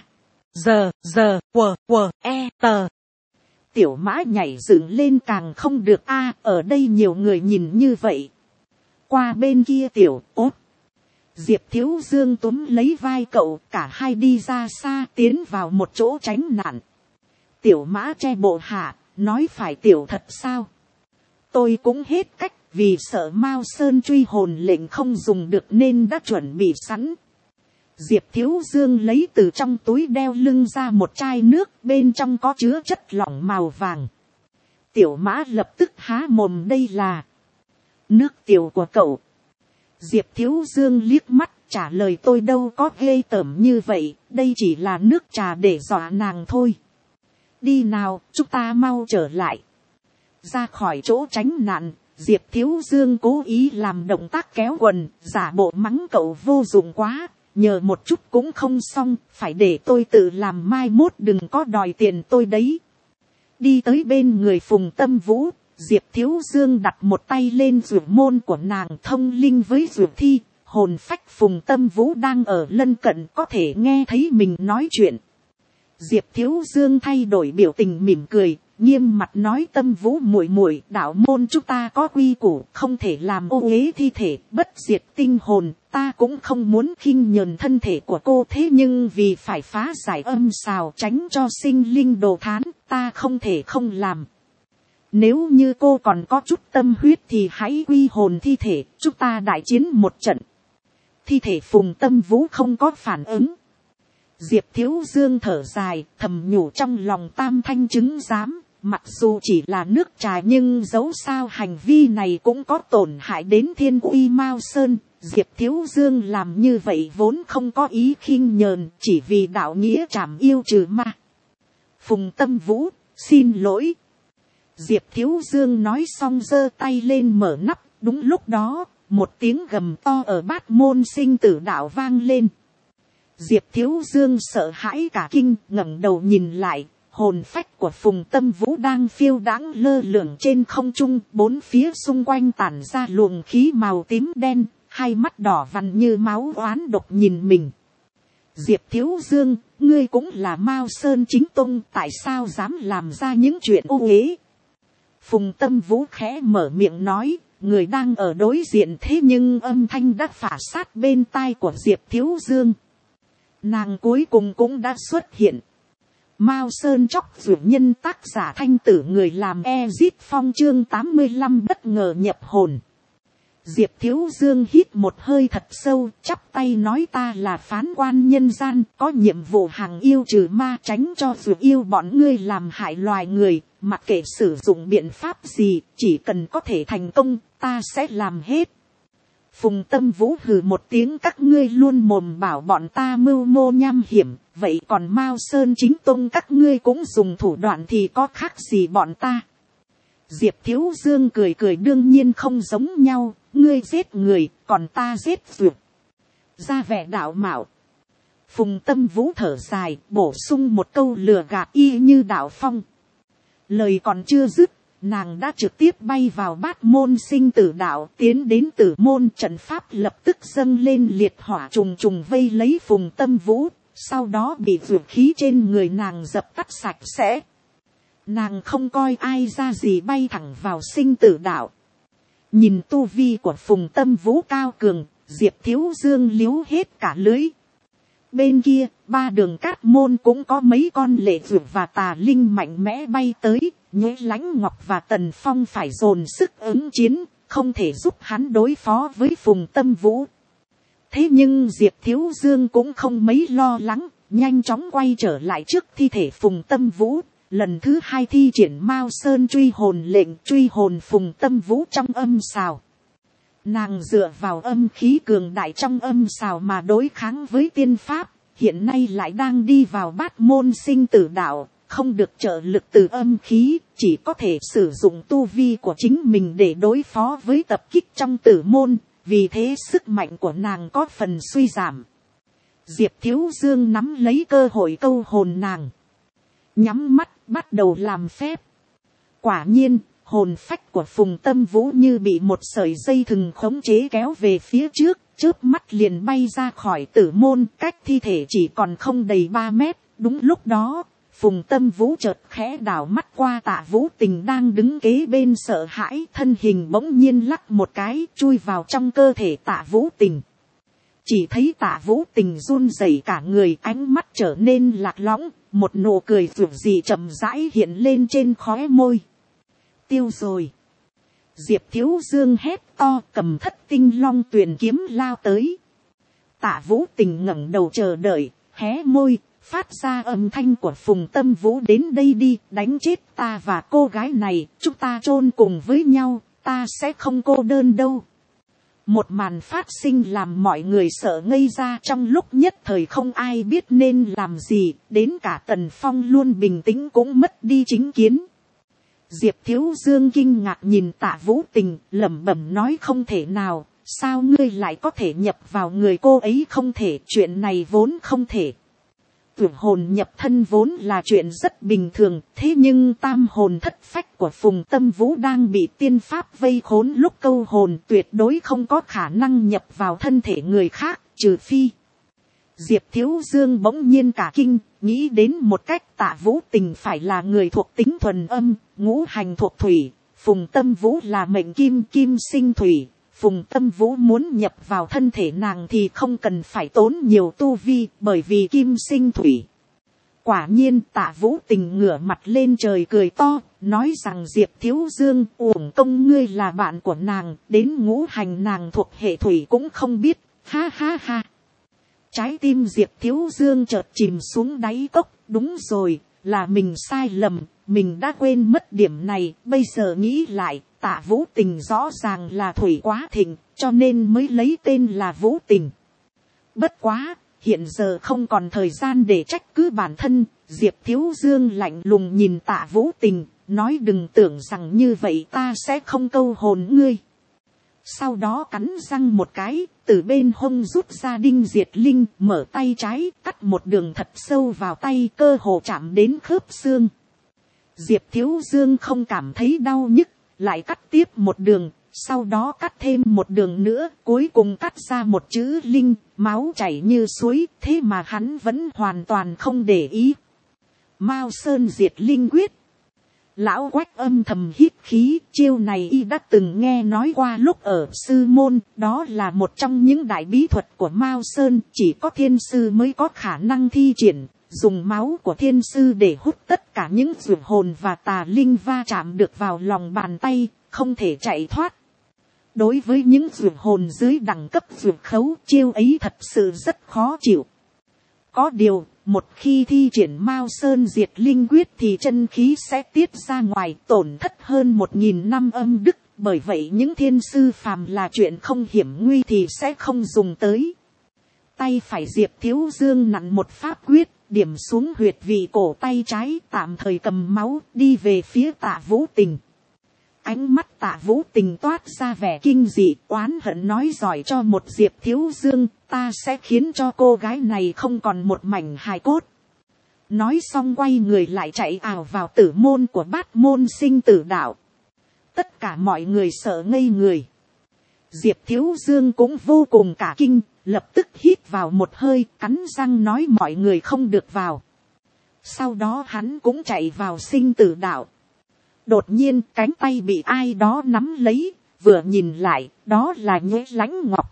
Tờ. Tiểu Mã nhảy dựng lên, càng không được a, ở đây nhiều người nhìn như vậy. Qua bên kia Tiểu Ốt. Diệp Thiếu Dương túm lấy vai cậu, cả hai đi ra xa, tiến vào một chỗ tránh nạn. Tiểu Mã che bộ hạ, nói, phải tiểu thật sao? Tôi cũng hết cách, vì sợ Mao Sơn truy hồn lệnh không dùng được nên đã chuẩn bị sẵn. Diệp Thiếu Dương lấy từ trong túi đeo lưng ra một chai nước, bên trong có chứa chất lỏng màu vàng. Tiểu Mã lập tức há mồm, đây là nước tiểu của cậu. Diệp Thiếu Dương liếc mắt trả lời, tôi đâu có ghê tởm như vậy, đây chỉ là nước trà để dọa nàng thôi. Đi nào, chúng ta mau trở lại. Ra khỏi chỗ tránh nạn, Diệp Thiếu Dương cố ý làm động tác kéo quần, giả bộ mắng cậu vô dụng quá, nhờ một chút cũng không xong, phải để tôi tự làm, mai mốt đừng có đòi tiền tôi đấy. Đi tới bên người Phùng Tâm Vũ, Diệp Thiếu Dương đặt một tay lên ruột môn của nàng, thông linh với ruột thi, hồn phách Phùng Tâm Vũ đang ở lân cận có thể nghe thấy mình nói chuyện. Diệp Thiếu Dương thay đổi biểu tình mỉm cười, nghiêm mặt nói, Tâm Vũ muội muội, đạo môn chúng ta có quy củ, không thể làm ô uế thi thể, bất diệt tinh hồn, ta cũng không muốn khinh nhờn thân thể của cô, thế nhưng vì phải phá giải âm xào tránh cho sinh linh đồ thán, ta không thể không làm. Nếu như cô còn có chút tâm huyết thì hãy quy hồn thi thể, chúng ta đại chiến một trận. Thi thể Phùng Tâm Vũ không có phản ứng. Diệp Thiếu Dương thở dài, thầm nhủ trong lòng tam thanh chứng giám. Mặc dù chỉ là nước trà nhưng dẫu sao hành vi này cũng có tổn hại đến thiên uy Mao Sơn. Diệp Thiếu Dương làm như vậy vốn không có ý khinh nhờn, chỉ vì đạo nghĩa trảm yêu trừ ma. Phùng Tâm Vũ, xin lỗi. Diệp Thiếu Dương nói xong giơ tay lên mở nắp. Đúng lúc đó, một tiếng gầm to ở Bát Môn Sinh Tử Đạo vang lên. Diệp Thiếu Dương sợ hãi cả kinh, ngẩng đầu nhìn lại. Hồn phách của Phùng Tâm Vũ đang phiêu đãng lơ lửng trên không trung, bốn phía xung quanh tản ra luồng khí màu tím đen, hai mắt đỏ vằn như máu oán độc nhìn mình. Diệp Thiếu Dương, ngươi cũng là Mao Sơn chính tông, tại sao dám làm ra những chuyện ô uế? Phùng Tâm Vũ khẽ mở miệng nói, người đang ở đối diện thế nhưng âm thanh đã phả sát bên tai của Diệp Thiếu Dương. Nàng cuối cùng cũng đã xuất hiện. Mao Sơn Chóc Dược Nhân, tác giả Thanh Tử, người làm Ezit Phong, chương 85 bất ngờ nhập hồn. Diệp Thiếu Dương hít một hơi thật sâu, chắp tay nói ta là phán quan nhân gian, có nhiệm vụ hàng yêu trừ ma, tránh cho dược yêu bọn ngươi làm hại loài người, mặc kệ sử dụng biện pháp gì, chỉ cần có thể thành công, ta sẽ làm hết. Phùng Tâm Vũ hừ một tiếng, các ngươi luôn mồm bảo bọn ta mưu mô nham hiểm, vậy còn Mao Sơn chính tông các ngươi cũng dùng thủ đoạn thì có khác gì bọn ta? Diệp Thiếu Dương cười cười, đương nhiên không giống nhau, ngươi giết người, còn ta giết dược. Ra vẻ đạo mạo. Phùng Tâm Vũ thở dài, bổ sung một câu lừa gạt y như đạo phong. Lời còn chưa dứt, nàng đã trực tiếp bay vào Bát Môn Sinh Tử Đạo, tiến đến Tử Môn, trận pháp lập tức dâng lên liệt hỏa trùng trùng vây lấy Phùng Tâm Vũ, sau đó bị dược khí trên người nàng dập tắt sạch sẽ. Nàng không coi ai ra gì, bay thẳng vào Sinh Tử Đạo. Nhìn tu vi của Phùng Tâm Vũ cao cường, Diệp Thiếu Dương liếu hết cả lưới. Bên kia, ba đường Cát Môn cũng có mấy con lệ dược và tà linh mạnh mẽ bay tới. Nhế Lãnh Ngọc và Tần Phong phải dồn sức ứng chiến, không thể giúp hắn đối phó với Phùng Tâm Vũ. Thế nhưng Diệp Thiếu Dương cũng không mấy lo lắng, nhanh chóng quay trở lại trước thi thể Phùng Tâm Vũ. Lần thứ hai thi triển Mao Sơn truy hồn lệnh, truy hồn Phùng Tâm Vũ trong âm sào. Nàng dựa vào âm khí cường đại trong âm sào mà đối kháng với tiên pháp, hiện nay lại đang đi vào Bát Môn Sinh Tử Đạo, không được trợ lực từ âm khí, chỉ có thể sử dụng tu vi của chính mình để đối phó với tập kích trong Tử Môn, vì thế sức mạnh của nàng có phần suy giảm. Diệp Thiếu Dương nắm lấy cơ hội câu hồn nàng, nhắm mắt bắt đầu làm phép. Quả nhiên, hồn phách của Phùng Tâm Vũ như bị một sợi dây thừng khống chế kéo về phía trước, chớp mắt liền bay ra khỏi Tử Môn, cách thi thể chỉ còn không đầy 3 mét. Đúng lúc đó, Phùng Tâm Vũ chợt khẽ đảo mắt qua Tạ Vũ Tình đang đứng kế bên, sợ hãi, thân hình bỗng nhiên lắc một cái, chui vào trong cơ thể Tạ Vũ Tình. Chỉ thấy Tạ Vũ Tình run rẩy cả người, ánh mắt trở nên lạc lõng, một nụ cười rủ rì chậm rãi hiện lên trên khóe môi. Tiêu rồi. Diệp Thiếu Dương hét to, cầm Thất Tinh Long Tuyền kiếm lao tới. Tạ Vũ Tình ngẩng đầu chờ đợi, hé môi, phát ra âm thanh của Phùng Tâm Vũ, đến đây đi, đánh chết ta và cô gái này, chúng ta chôn cùng với nhau, ta sẽ không cô đơn đâu. Một màn phát sinh làm mọi người sợ ngây ra, trong lúc nhất thời không ai biết nên làm gì, đến cả Tần Phong luôn bình tĩnh cũng mất đi chính kiến. Diệp Thiếu Dương kinh ngạc nhìn Tạ Vũ Tình, lẩm bẩm nói không thể nào, sao ngươi lại có thể nhập vào người cô ấy, không thể, chuyện này vốn không thể. Tưởng hồn nhập thân vốn là chuyện rất bình thường, thế nhưng tam hồn thất phách của Phùng Tâm Vũ đang bị tiên pháp vây khốn, lúc câu hồn tuyệt đối không có khả năng nhập vào thân thể người khác, trừ phi. Diệp Thiếu Dương bỗng nhiên cả kinh, nghĩ đến một cách, Tạ Vũ Tình phải là người thuộc tính thuần âm, ngũ hành thuộc thủy, Phùng Tâm Vũ là mệnh kim, kim sinh thủy. Phùng Tâm Vũ muốn nhập vào thân thể nàng thì không cần phải tốn nhiều tu vi, bởi vì kim sinh thủy. Quả nhiên Tạ Vũ Tình ngửa mặt lên trời cười to, nói rằng Diệp Thiếu Dương uổng công ngươi là bạn của nàng, đến ngũ hành nàng thuộc hệ thủy cũng không biết, ha ha ha. Trái tim Diệp Thiếu Dương chợt chìm xuống đáy cốc, đúng rồi, là mình sai lầm, mình đã quên mất điểm này, bây giờ nghĩ lại, Tạ Vũ Tình rõ ràng là thủy quá thịnh, cho nên mới lấy tên là Vũ Tình. Bất quá, hiện giờ không còn thời gian để trách cứ bản thân, Diệp Thiếu Dương lạnh lùng nhìn Tạ Vũ Tình, nói đừng tưởng rằng như vậy ta sẽ không câu hồn ngươi. Sau đó cắn răng một cái, từ bên hông rút ra đinh diệt linh, mở tay trái, cắt một đường thật sâu vào tay, cơ hồ chạm đến khớp xương. Diệp Thiếu Dương không cảm thấy đau nhức, lại cắt tiếp một đường, sau đó cắt thêm một đường nữa, cuối cùng cắt ra một chữ linh, máu chảy như suối, thế mà hắn vẫn hoàn toàn không để ý. Mao Sơn diệt linh quyết. Lão Quách âm thầm hít khí, chiêu này y đã từng nghe nói qua lúc ở sư môn, đó là một trong những đại bí thuật của Mao Sơn, chỉ có thiên sư mới có khả năng thi triển, dùng máu của thiên sư để hút tất cả những dược hồn và tà linh va chạm được vào lòng bàn tay, không thể chạy thoát. Đối với những dược hồn dưới đẳng cấp dược khấu, chiêu ấy thật sự rất khó chịu. Có điều, một khi thi triển Mao Sơn diệt linh quyết thì chân khí sẽ tiết ra ngoài, tổn thất hơn 1000 năm âm đức, bởi vậy những thiên sư phàm là chuyện không hiểm nguy thì sẽ không dùng tới. Tay phải Diệp Thiếu Dương nặn một pháp quyết, điểm xuống huyệt vị cổ tay trái, tạm thời cầm máu, đi về phía Tạ Vũ Tình. Ánh mắt Tạ Vũ Tình toát ra vẻ kinh dị, oán hận nói giỏi cho một Diệp Thiếu Dương, ta sẽ khiến cho cô gái này không còn một mảnh hài cốt. Nói xong quay người lại chạy ào vào tử môn của Bát Môn Sinh Tử Đạo. Tất cả mọi người sợ ngây người. Diệp Thiếu Dương cũng vô cùng cả kinh, lập tức hít vào một hơi, cắn răng nói mọi người không được vào. Sau đó hắn cũng chạy vào Sinh Tử Đạo. Đột nhiên cánh tay bị ai đó nắm lấy, vừa nhìn lại, đó là Nhuế Lãnh Ngọc.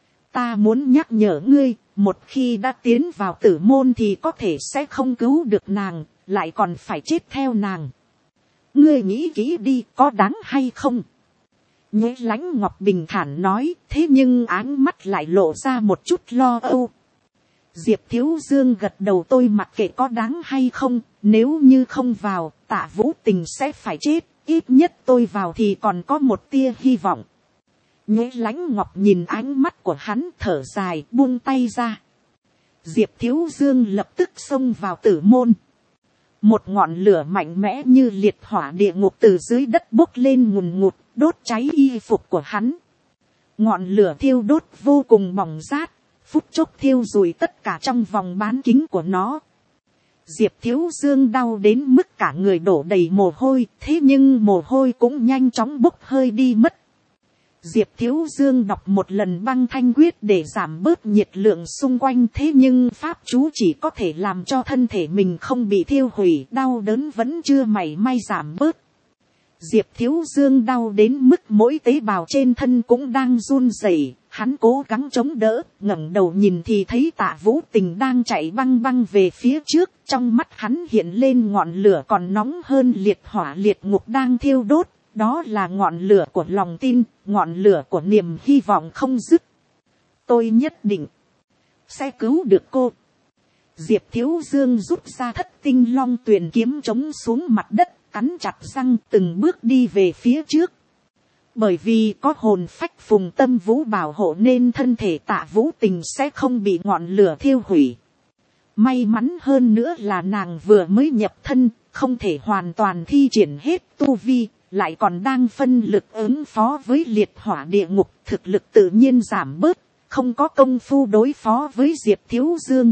Ta muốn nhắc nhở ngươi, một khi đã tiến vào tử môn thì có thể sẽ không cứu được nàng, lại còn phải chết theo nàng. Ngươi nghĩ kỹ đi, có đáng hay không? Nhuế Lãnh Ngọc bình thản nói, thế nhưng áng mắt lại lộ ra một chút lo âu. Diệp Thiếu Dương gật đầu, tôi mặc kệ có đáng hay không, nếu như không vào, Tạ Vũ Tình sẽ phải chết, ít nhất tôi vào thì còn có một tia hy vọng. Nhuế Lãnh Ngọc nhìn ánh mắt của hắn, thở dài, buông tay ra. Diệp Thiếu Dương lập tức xông vào tử môn. Một ngọn lửa mạnh mẽ như liệt hỏa địa ngục từ dưới đất bốc lên ngùn ngụt, đốt cháy y phục của hắn. Ngọn lửa thiêu đốt vô cùng bỏng rát, phút chốc thiêu rụi tất cả trong vòng bán kính của nó. Diệp Thiếu Dương đau đến mức cả người đổ đầy mồ hôi, thế nhưng mồ hôi cũng nhanh chóng bốc hơi đi mất. Diệp Thiếu Dương đọc một lần băng thanh quyết để giảm bớt nhiệt lượng xung quanh, thế nhưng pháp chú chỉ có thể làm cho thân thể mình không bị thiêu hủy, đau đớn vẫn chưa mảy may giảm bớt. Diệp Thiếu Dương đau đến mức mỗi tế bào trên thân cũng đang run rẩy, hắn cố gắng chống đỡ, ngẩng đầu nhìn thì thấy Tạ Vũ Tình đang chạy băng băng về phía trước, trong mắt hắn hiện lên ngọn lửa còn nóng hơn liệt hỏa liệt ngục đang thiêu đốt, đó là ngọn lửa của lòng tin, ngọn lửa của niềm hy vọng không dứt. Tôi nhất định sẽ cứu được cô. Diệp Thiếu Dương rút ra Thất Tinh Long Tuyền kiếm chống xuống mặt đất, cắn chặt răng từng bước đi về phía trước. Bởi vì có hồn phách Phùng Tâm Vũ bảo hộ nên thân thể Tạ Vũ Tình sẽ không bị ngọn lửa thiêu hủy. May mắn hơn nữa là nàng vừa mới nhập thân, không thể hoàn toàn thi triển hết tu vi, lại còn đang phân lực ứng phó với liệt hỏa địa ngục, thực lực tự nhiên giảm bớt, không có công phu đối phó với Diệp Thiếu Dương.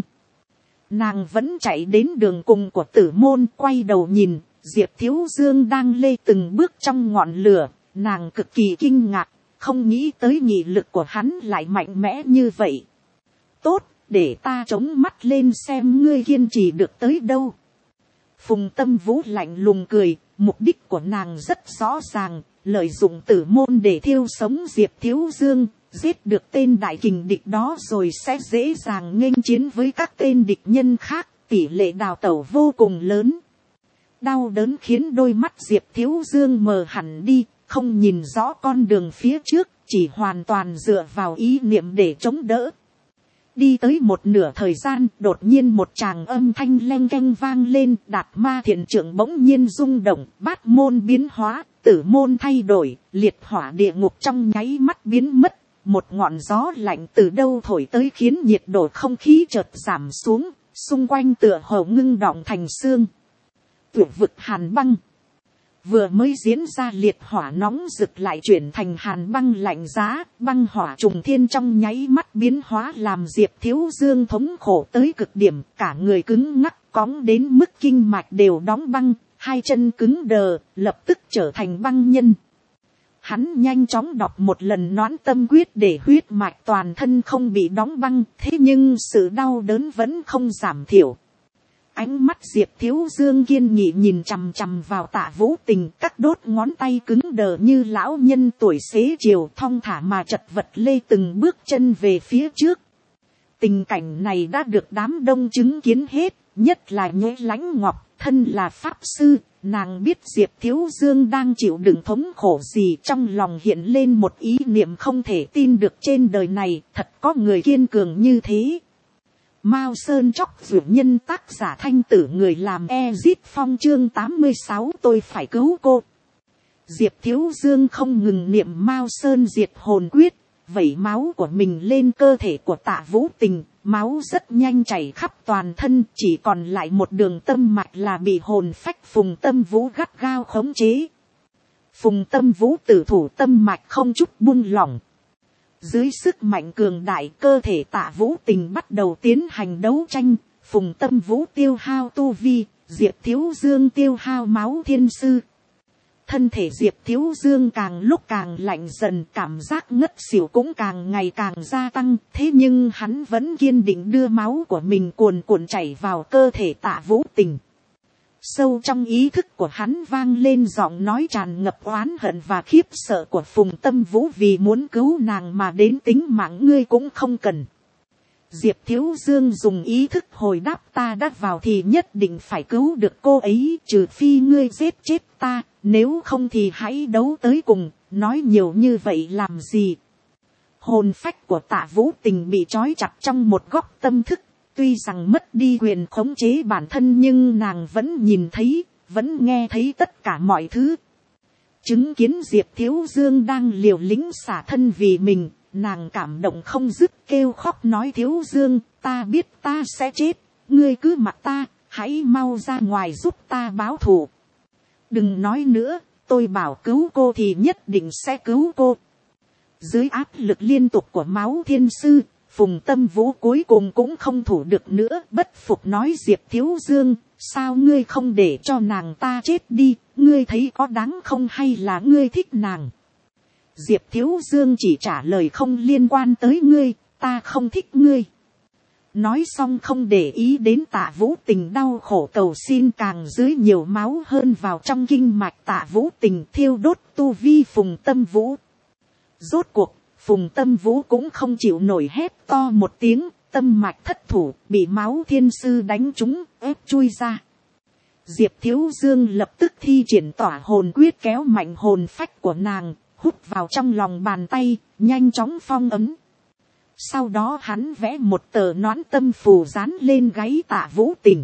Nàng vẫn chạy đến đường cùng của tử môn, quay đầu nhìn, Diệp Thiếu Dương đang lê từng bước trong ngọn lửa, nàng cực kỳ kinh ngạc, không nghĩ tới nghị lực của hắn lại mạnh mẽ như vậy. Tốt, để ta chống mắt lên xem ngươi kiên trì được tới đâu. Phùng Tâm Vũ lạnh lùng cười, mục đích của nàng rất rõ ràng, lợi dụng tử môn để thiêu sống Diệp Thiếu Dương, giết được tên đại kình địch đó rồi sẽ dễ dàng nghênh chiến với các tên địch nhân khác, tỷ lệ đào tẩu vô cùng lớn. Đau đớn khiến đôi mắt Diệp Thiếu Dương mờ hẳn đi, không nhìn rõ con đường phía trước, chỉ hoàn toàn dựa vào ý niệm để chống đỡ. Đi tới một nửa thời gian, đột nhiên một tràng âm thanh leng keng vang lên, Đạt Ma Thiền Trượng bỗng nhiên rung động, bát môn biến hóa, tử môn thay đổi, liệt hỏa địa ngục trong nháy mắt biến mất. Một ngọn gió lạnh từ đâu thổi tới khiến nhiệt độ không khí chợt giảm xuống, xung quanh tựa hồ ngưng đọng thành xương. Tuyệt vực hàn băng. Vừa mới diễn ra liệt hỏa nóng rực lại chuyển thành hàn băng lạnh giá, băng hỏa trùng thiên trong nháy mắt biến hóa làm Diệp Thiếu Dương thống khổ tới cực điểm, cả người cứng ngắc cóng đến mức kinh mạch đều đóng băng, hai chân cứng đờ, lập tức trở thành băng nhân. Hắn nhanh chóng đọc một lần Noãn Tâm Quyết để huyết mạch toàn thân không bị đóng băng, thế nhưng sự đau đớn vẫn không giảm thiểu. Ánh mắt Diệp Thiếu Dương kiên nghị nhìn chằm chằm vào Tạ Vũ Tình, các đốt ngón tay cứng đờ như lão nhân tuổi xế chiều, thong thả mà chật vật lê từng bước chân về phía trước. Tình cảnh này đã được đám đông chứng kiến hết, nhất là Nhế Lãnh Ngọc, thân là pháp sư, nàng biết Diệp Thiếu Dương đang chịu đựng thống khổ gì, trong lòng hiện lên một ý niệm không thể tin được trên đời này, thật có người kiên cường như thế. Mao Sơn Chóc Dụ Nhân, tác giả Thanh Tử, người làm Ezit Phong, chương 86, tôi phải cứu cô. Diệp Thiếu Dương không ngừng niệm Mao Sơn Diệt Hồn Quyết, vẩy máu của mình lên cơ thể của Tạ Vũ Tình, máu rất nhanh chảy khắp toàn thân, chỉ còn lại một đường tâm mạch là bị hồn phách Phùng Tâm Vũ gắt gao khống chế. Phùng Tâm Vũ tử thủ tâm mạch không chút buông lỏng. Dưới sức mạnh cường đại, cơ thể Tạ Vũ Tình bắt đầu tiến hành đấu tranh, Phùng Tâm Vũ tiêu hao tu vi, Diệp Thiếu Dương tiêu hao máu thiên sư. Thân thể Diệp Thiếu Dương càng lúc càng lạnh dần, cảm giác ngất xỉu cũng càng ngày càng gia tăng, thế nhưng hắn vẫn kiên định đưa máu của mình cuồn cuộn chảy vào cơ thể Tạ Vũ Tình. Sâu trong ý thức của hắn vang lên giọng nói tràn ngập oán hận và khiếp sợ của Phùng Tâm Vũ, vì muốn cứu nàng mà đến tính mạng ngươi cũng không cần. Diệp Thiếu Dương dùng ý thức hồi đáp, ta đã vào thì nhất định phải cứu được cô ấy, trừ phi ngươi giết chết ta, nếu không thì hãy đấu tới cùng, nói nhiều như vậy làm gì. Hồn phách của Tạ Vũ Tình bị trói chặt trong một góc tâm thức. Tuy rằng mất đi quyền khống chế bản thân nhưng nàng vẫn nhìn thấy, vẫn nghe thấy tất cả mọi thứ. Chứng kiến Diệp Thiếu Dương đang liều lĩnh xả thân vì mình, nàng cảm động không dứt, kêu khóc nói, Thiếu Dương, ta biết ta sẽ chết, ngươi cứ mặc ta, hãy mau ra ngoài giúp ta báo thù. Đừng nói nữa, tôi bảo cứu cô thì nhất định sẽ cứu cô. Dưới áp lực liên tục của máu thiên sư, Phùng Tâm Vũ cuối cùng cũng không thủ được nữa, bất phục nói, Diệp Thiếu Dương, sao ngươi không để cho nàng ta chết đi, ngươi thấy có đáng không hay là ngươi thích nàng. Diệp Thiếu Dương chỉ trả lời, không liên quan tới ngươi, ta không thích ngươi. Nói xong không để ý đến Tạ Vũ Tình đau khổ cầu xin, càng dưới nhiều máu hơn vào trong kinh mạch Tạ Vũ Tình, thiêu đốt tu vi Phùng Tâm Vũ. Rốt cuộc Phùng Tâm Vũ cũng không chịu nổi, hét to một tiếng, tâm mạch thất thủ, bị máu thiên sư đánh trúng, ép chui ra. Diệp Thiếu Dương lập tức thi triển tỏa hồn quyết kéo mạnh hồn phách của nàng, hút vào trong lòng bàn tay, nhanh chóng phong ấn. Sau đó hắn vẽ một tờ Noãn Tâm phù dán lên gáy Tạ Vũ Tình.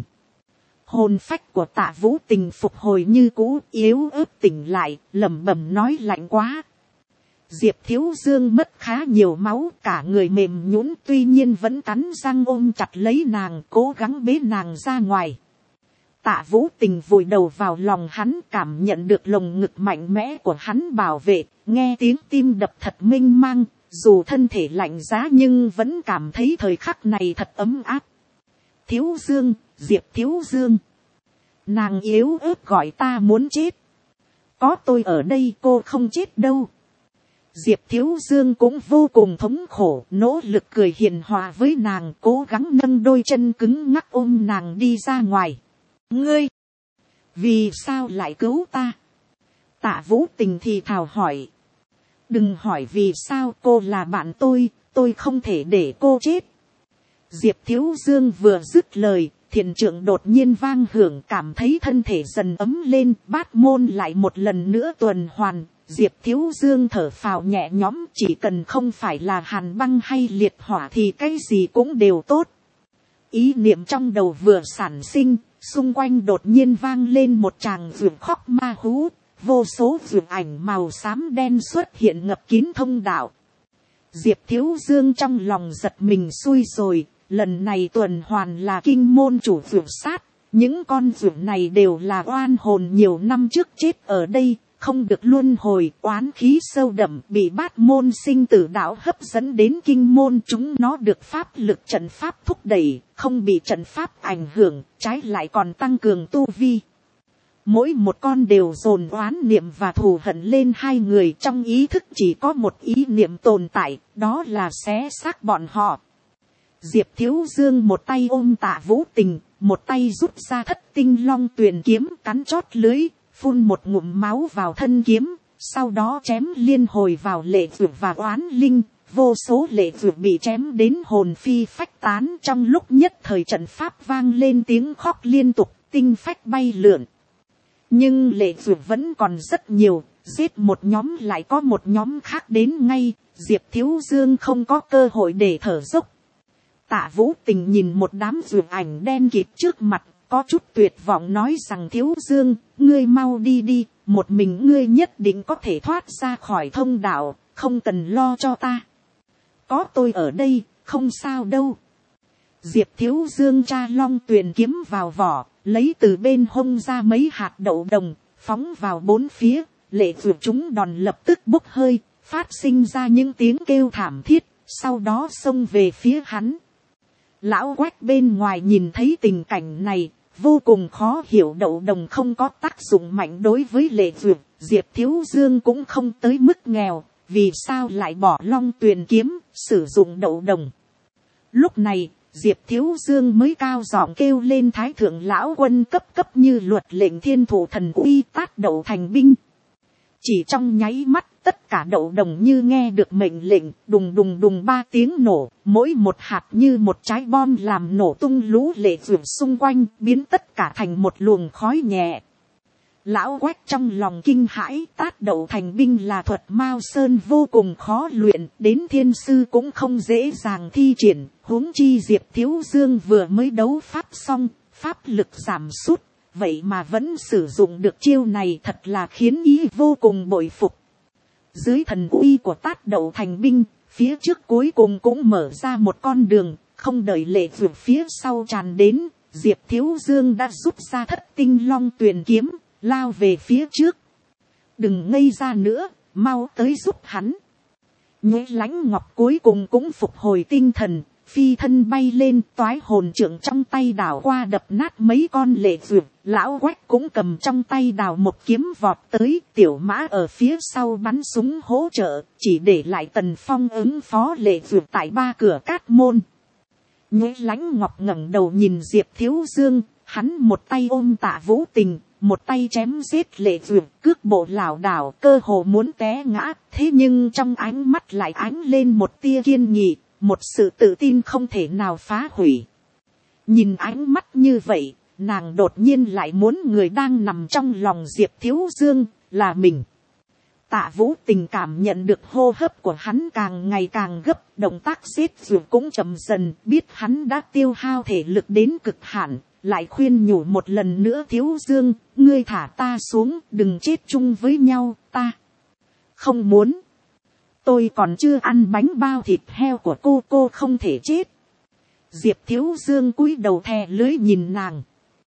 Hồn phách của Tạ Vũ Tình phục hồi như cũ, yếu ớt tỉnh lại, lẩm bẩm nói, lạnh quá. Diệp Thiếu Dương mất khá nhiều máu, cả người mềm nhũn, tuy nhiên vẫn cắn răng ôm chặt lấy nàng, cố gắng bế nàng ra ngoài. Tạ Vũ Tình vùi đầu vào lòng hắn, cảm nhận được lồng ngực mạnh mẽ của hắn bảo vệ, nghe tiếng tim đập thật mênh mang, dù thân thể lạnh giá nhưng vẫn cảm thấy thời khắc này thật ấm áp. Thiếu Dương, Diệp Thiếu Dương. Nàng yếu ớt gọi, ta muốn chết. Có tôi ở đây cô không chết đâu. Diệp Thiếu Dương cũng vô cùng thống khổ, nỗ lực cười hiền hòa với nàng, cố gắng nâng đôi chân cứng ngắc ôm nàng đi ra ngoài. Ngươi, vì sao lại cứu ta? Tạ Vũ Tình thì thào hỏi. Đừng hỏi vì sao, cô là bạn tôi không thể để cô chết. Diệp Thiếu Dương vừa dứt lời, thiền trượng đột nhiên vang hưởng, cảm thấy thân thể dần ấm lên, bát môn lại một lần nữa tuần hoàn. Diệp Thiếu Dương thở phào nhẹ nhõm, chỉ cần không phải là hàn băng hay liệt hỏa thì cái gì cũng đều tốt. Ý niệm trong đầu vừa sản sinh, xung quanh đột nhiên vang lên một tràng vượt khóc ma hú, vô số vượt ảnh màu xám đen xuất hiện ngập kín thông đạo. Diệp Thiếu Dương trong lòng giật mình xui rồi, lần này tuần hoàn là kinh môn chủ vượt sát, những con vượt này đều là oan hồn nhiều năm trước chết ở đây, không được luân hồi, oán khí sâu đậm, bị bát môn sinh tử đạo hấp dẫn đến kinh môn, chúng nó được pháp lực trận pháp thúc đẩy, không bị trận pháp ảnh hưởng, trái lại còn tăng cường tu vi. Mỗi một con đều dồn oán niệm và thù hận lên hai người, trong ý thức chỉ có một ý niệm tồn tại, đó là xé xác bọn họ. Diệp Thiếu Dương một tay ôm Tạ Vũ Tình, một tay rút ra Thất Tinh Long Tuyền kiếm, cắn chót lưới, phun một ngụm máu vào thân kiếm, sau đó chém liên hồi vào lệ vượt và oán linh. Vô số lệ vượt bị chém đến hồn phi phách tán, trong lúc nhất thời trận pháp vang lên tiếng khóc liên tục, tinh phách bay lượn. Nhưng lệ vượt vẫn còn rất nhiều, giết một nhóm lại có một nhóm khác đến ngay, Diệp Thiếu Dương không có cơ hội để thở dốc. Tạ Vũ Tình nhìn một đám vượt ảnh đen kịt trước mặt, có chút tuyệt vọng nói rằng Thiếu Dương, ngươi mau đi đi, một mình ngươi nhất định có thể thoát ra khỏi thông đạo, không cần lo cho ta. Có tôi ở đây, không sao đâu. Diệp Thiếu Dương tra Long Tuyền kiếm vào vỏ, lấy từ bên hông ra mấy hạt đậu đồng, phóng vào bốn phía, lệ vượt chúng đòn lập tức bốc hơi, phát sinh ra những tiếng kêu thảm thiết, sau đó xông về phía hắn. Lão Quách bên ngoài nhìn thấy tình cảnh này, vô cùng khó hiểu, đậu đồng không có tác dụng mạnh đối với lệ vượt, Diệp Thiếu Dương cũng không tới mức nghèo, vì sao lại bỏ Long Tuyền kiếm, sử dụng đậu đồng. Lúc này, Diệp Thiếu Dương mới cao giọng kêu lên Thái thượng lão quân cấp như luật lệnh Thiên Thủ Thần Uy tát đậu thành binh. Chỉ trong nháy mắt, tất cả đậu đồng như nghe được mệnh lệnh, đùng đùng đùng 3 tiếng nổ, mỗi một hạt như một trái bom làm nổ tung lũ lệ vượt xung quanh, biến tất cả thành một luồng khói nhẹ. Lão Quách trong lòng kinh hãi, tát đậu thành binh là thuật Mao Sơn vô cùng khó luyện, đến thiên sư cũng không dễ dàng thi triển, huống chi Diệp Thiếu Dương vừa mới đấu pháp xong, pháp lực giảm sút, vậy mà vẫn sử dụng được chiêu này, thật là khiến ý vô cùng bội phục. Dưới thần uy của tát đậu thành binh, phía trước cuối cùng cũng mở ra một con đường, không đợi lệ vượt phía sau tràn đến, Diệp Thiếu Dương đã rút ra Thất Tinh Long Tuyền kiếm, lao về phía trước. Đừng ngây ra nữa, mau tới giúp hắn. Nhuế Lãnh Ngọc cuối cùng cũng phục hồi tinh thần, phi thân bay lên, toái hồn trượng trong tay đảo qua đập nát mấy con lệ vượt. Lão Quách cũng cầm trong tay đào một kiếm vọt tới, Tiểu Mã ở phía sau bắn súng hỗ trợ, chỉ để lại Tần Phong ứng phó lệ vượt tại 3 cửa cát môn. Nhuế Lãnh Ngọc ngẩng đầu nhìn Diệp Thiếu Dương, hắn một tay ôm Tạ Vũ Tình, một tay chém giết lệ vượt, cước bộ lảo đảo, cơ hồ muốn té ngã, thế nhưng trong ánh mắt lại ánh lên một tia kiên nghị, một sự tự tin không thể nào phá hủy. Nhìn ánh mắt như vậy, nàng đột nhiên lại muốn người đang nằm trong lòng Diệp Thiếu Dương là mình. Tạ Vũ Tình cảm nhận được hô hấp của hắn càng ngày càng gấp, động tác giết vượt cũng chậm dần, biết hắn đã tiêu hao thể lực đến cực hạn, lại khuyên nhủ một lần nữa Thiếu Dương, ngươi thả ta xuống, đừng chết chung với nhau, ta không muốn. Tôi còn chưa ăn bánh bao thịt heo của cô không thể chết. Diệp Thiếu Dương cúi đầu thè lưới nhìn nàng.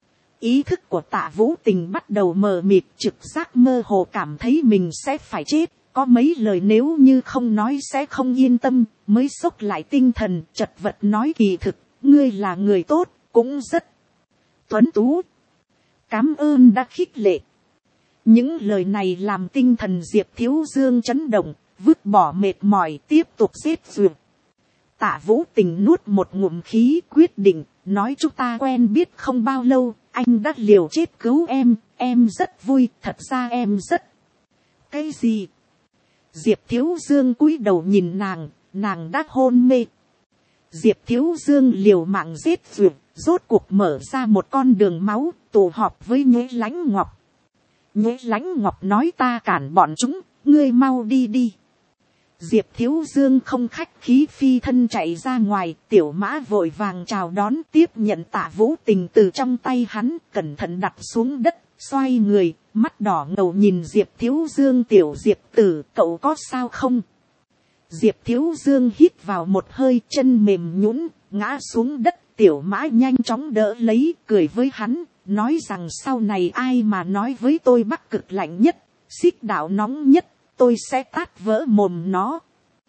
Ý thức của Tạ Vũ Tình bắt đầu mờ mịt, trực giác mơ hồ cảm thấy mình sẽ phải chết. Có mấy lời nếu như không nói sẽ không yên tâm, mới xốc lại tinh thần, chật vật nói kỳ thực, ngươi là người tốt, cũng rất tuấn tú. Cám ơn đã khích lệ. Những lời này làm tinh thần Diệp Thiếu Dương chấn động, vứt bỏ mệt mỏi tiếp tục giết duyệt. Tạ Vũ Tình nuốt một ngụm khí quyết định, nói chúng ta quen biết không bao lâu, anh đã liều chết cứu em rất vui, thật ra em rất... Cái gì? Diệp Thiếu Dương cúi đầu nhìn nàng đã hôn mê. Diệp Thiếu Dương liều mạng giết duyệt, rốt cuộc mở ra một con đường máu, tụ họp với Nhuế Lãnh Ngọc. Nhuế Lãnh Ngọc nói ta cản bọn chúng, ngươi mau đi đi. Diệp Thiếu Dương không khách khí phi thân chạy ra ngoài, Tiểu Mã vội vàng chào đón, tiếp nhận Tạ Vũ Tình từ trong tay hắn, cẩn thận đặt xuống đất, xoay người, mắt đỏ ngầu nhìn Diệp Thiếu Dương. Tiểu Diệp tử, cậu có sao không? Diệp Thiếu Dương hít vào một hơi, chân mềm nhũn ngã xuống đất. Tiểu Mã nhanh chóng đỡ lấy, cười với hắn, nói rằng sau này ai mà nói với tôi Bắc Cực lạnh nhất, xích đạo nóng nhất, tôi sẽ tát vỡ mồm nó.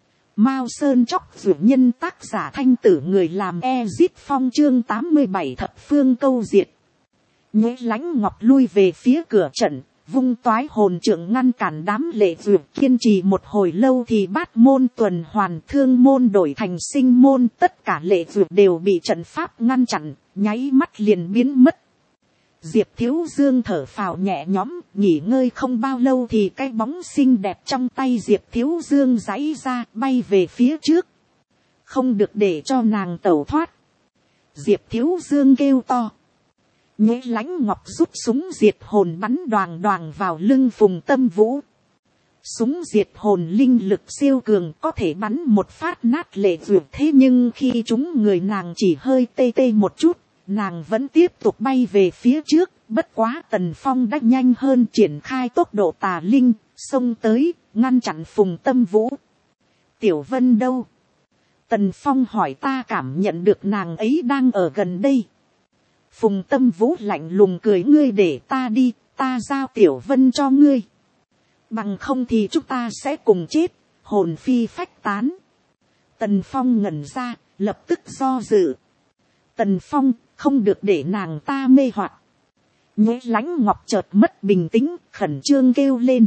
Mao Sơn Chóc Dụ Nhân, tác giả Thanh Tử, người làm Ezit Phong, chương 87 thập phương câu diệt. Nhuế Lãnh Ngọc lui về phía cửa trận, vung toái hồn trượng ngăn cản đám lệ dược, kiên trì một hồi lâu thì bát môn tuần hoàn, thương môn đổi thành sinh môn, tất cả lệ dược đều bị trận pháp ngăn chặn, nháy mắt liền biến mất. Diệp Thiếu Dương thở phào nhẹ nhõm, nghỉ ngơi không bao lâu thì cái bóng xinh đẹp trong tay Diệp Thiếu Dương giãy ra, bay về phía trước. Không được để cho nàng tẩu thoát. Diệp Thiếu Dương kêu to. Nhuế Lãnh Ngọc rút súng diệt hồn bắn đoàng đoàng vào lưng Phùng Tâm Vũ. Súng diệt hồn linh lực siêu cường, có thể bắn một phát nát lệ dược, thế nhưng khi chúng người nàng chỉ hơi tê tê một chút, nàng vẫn tiếp tục bay về phía trước. Bất quá Tần Phong đã nhanh hơn, triển khai tốc độ tà linh, xông tới, ngăn chặn Phùng Tâm Vũ. Tiểu Vân đâu? Tần Phong hỏi. Ta cảm nhận được nàng ấy đang ở gần đây. Phùng Tâm Vũ lạnh lùng cười. Ngươi để ta đi, ta giao Tiểu Vân cho ngươi. Bằng không thì chúng ta sẽ cùng chết, hồn phi phách tán. Tần Phong ngẩn ra, lập tức do dự. Tần Phong, không được để nàng ta mê hoặc. Nhuế Lãnh Ngọc chợt mất bình tĩnh, khẩn trương kêu lên.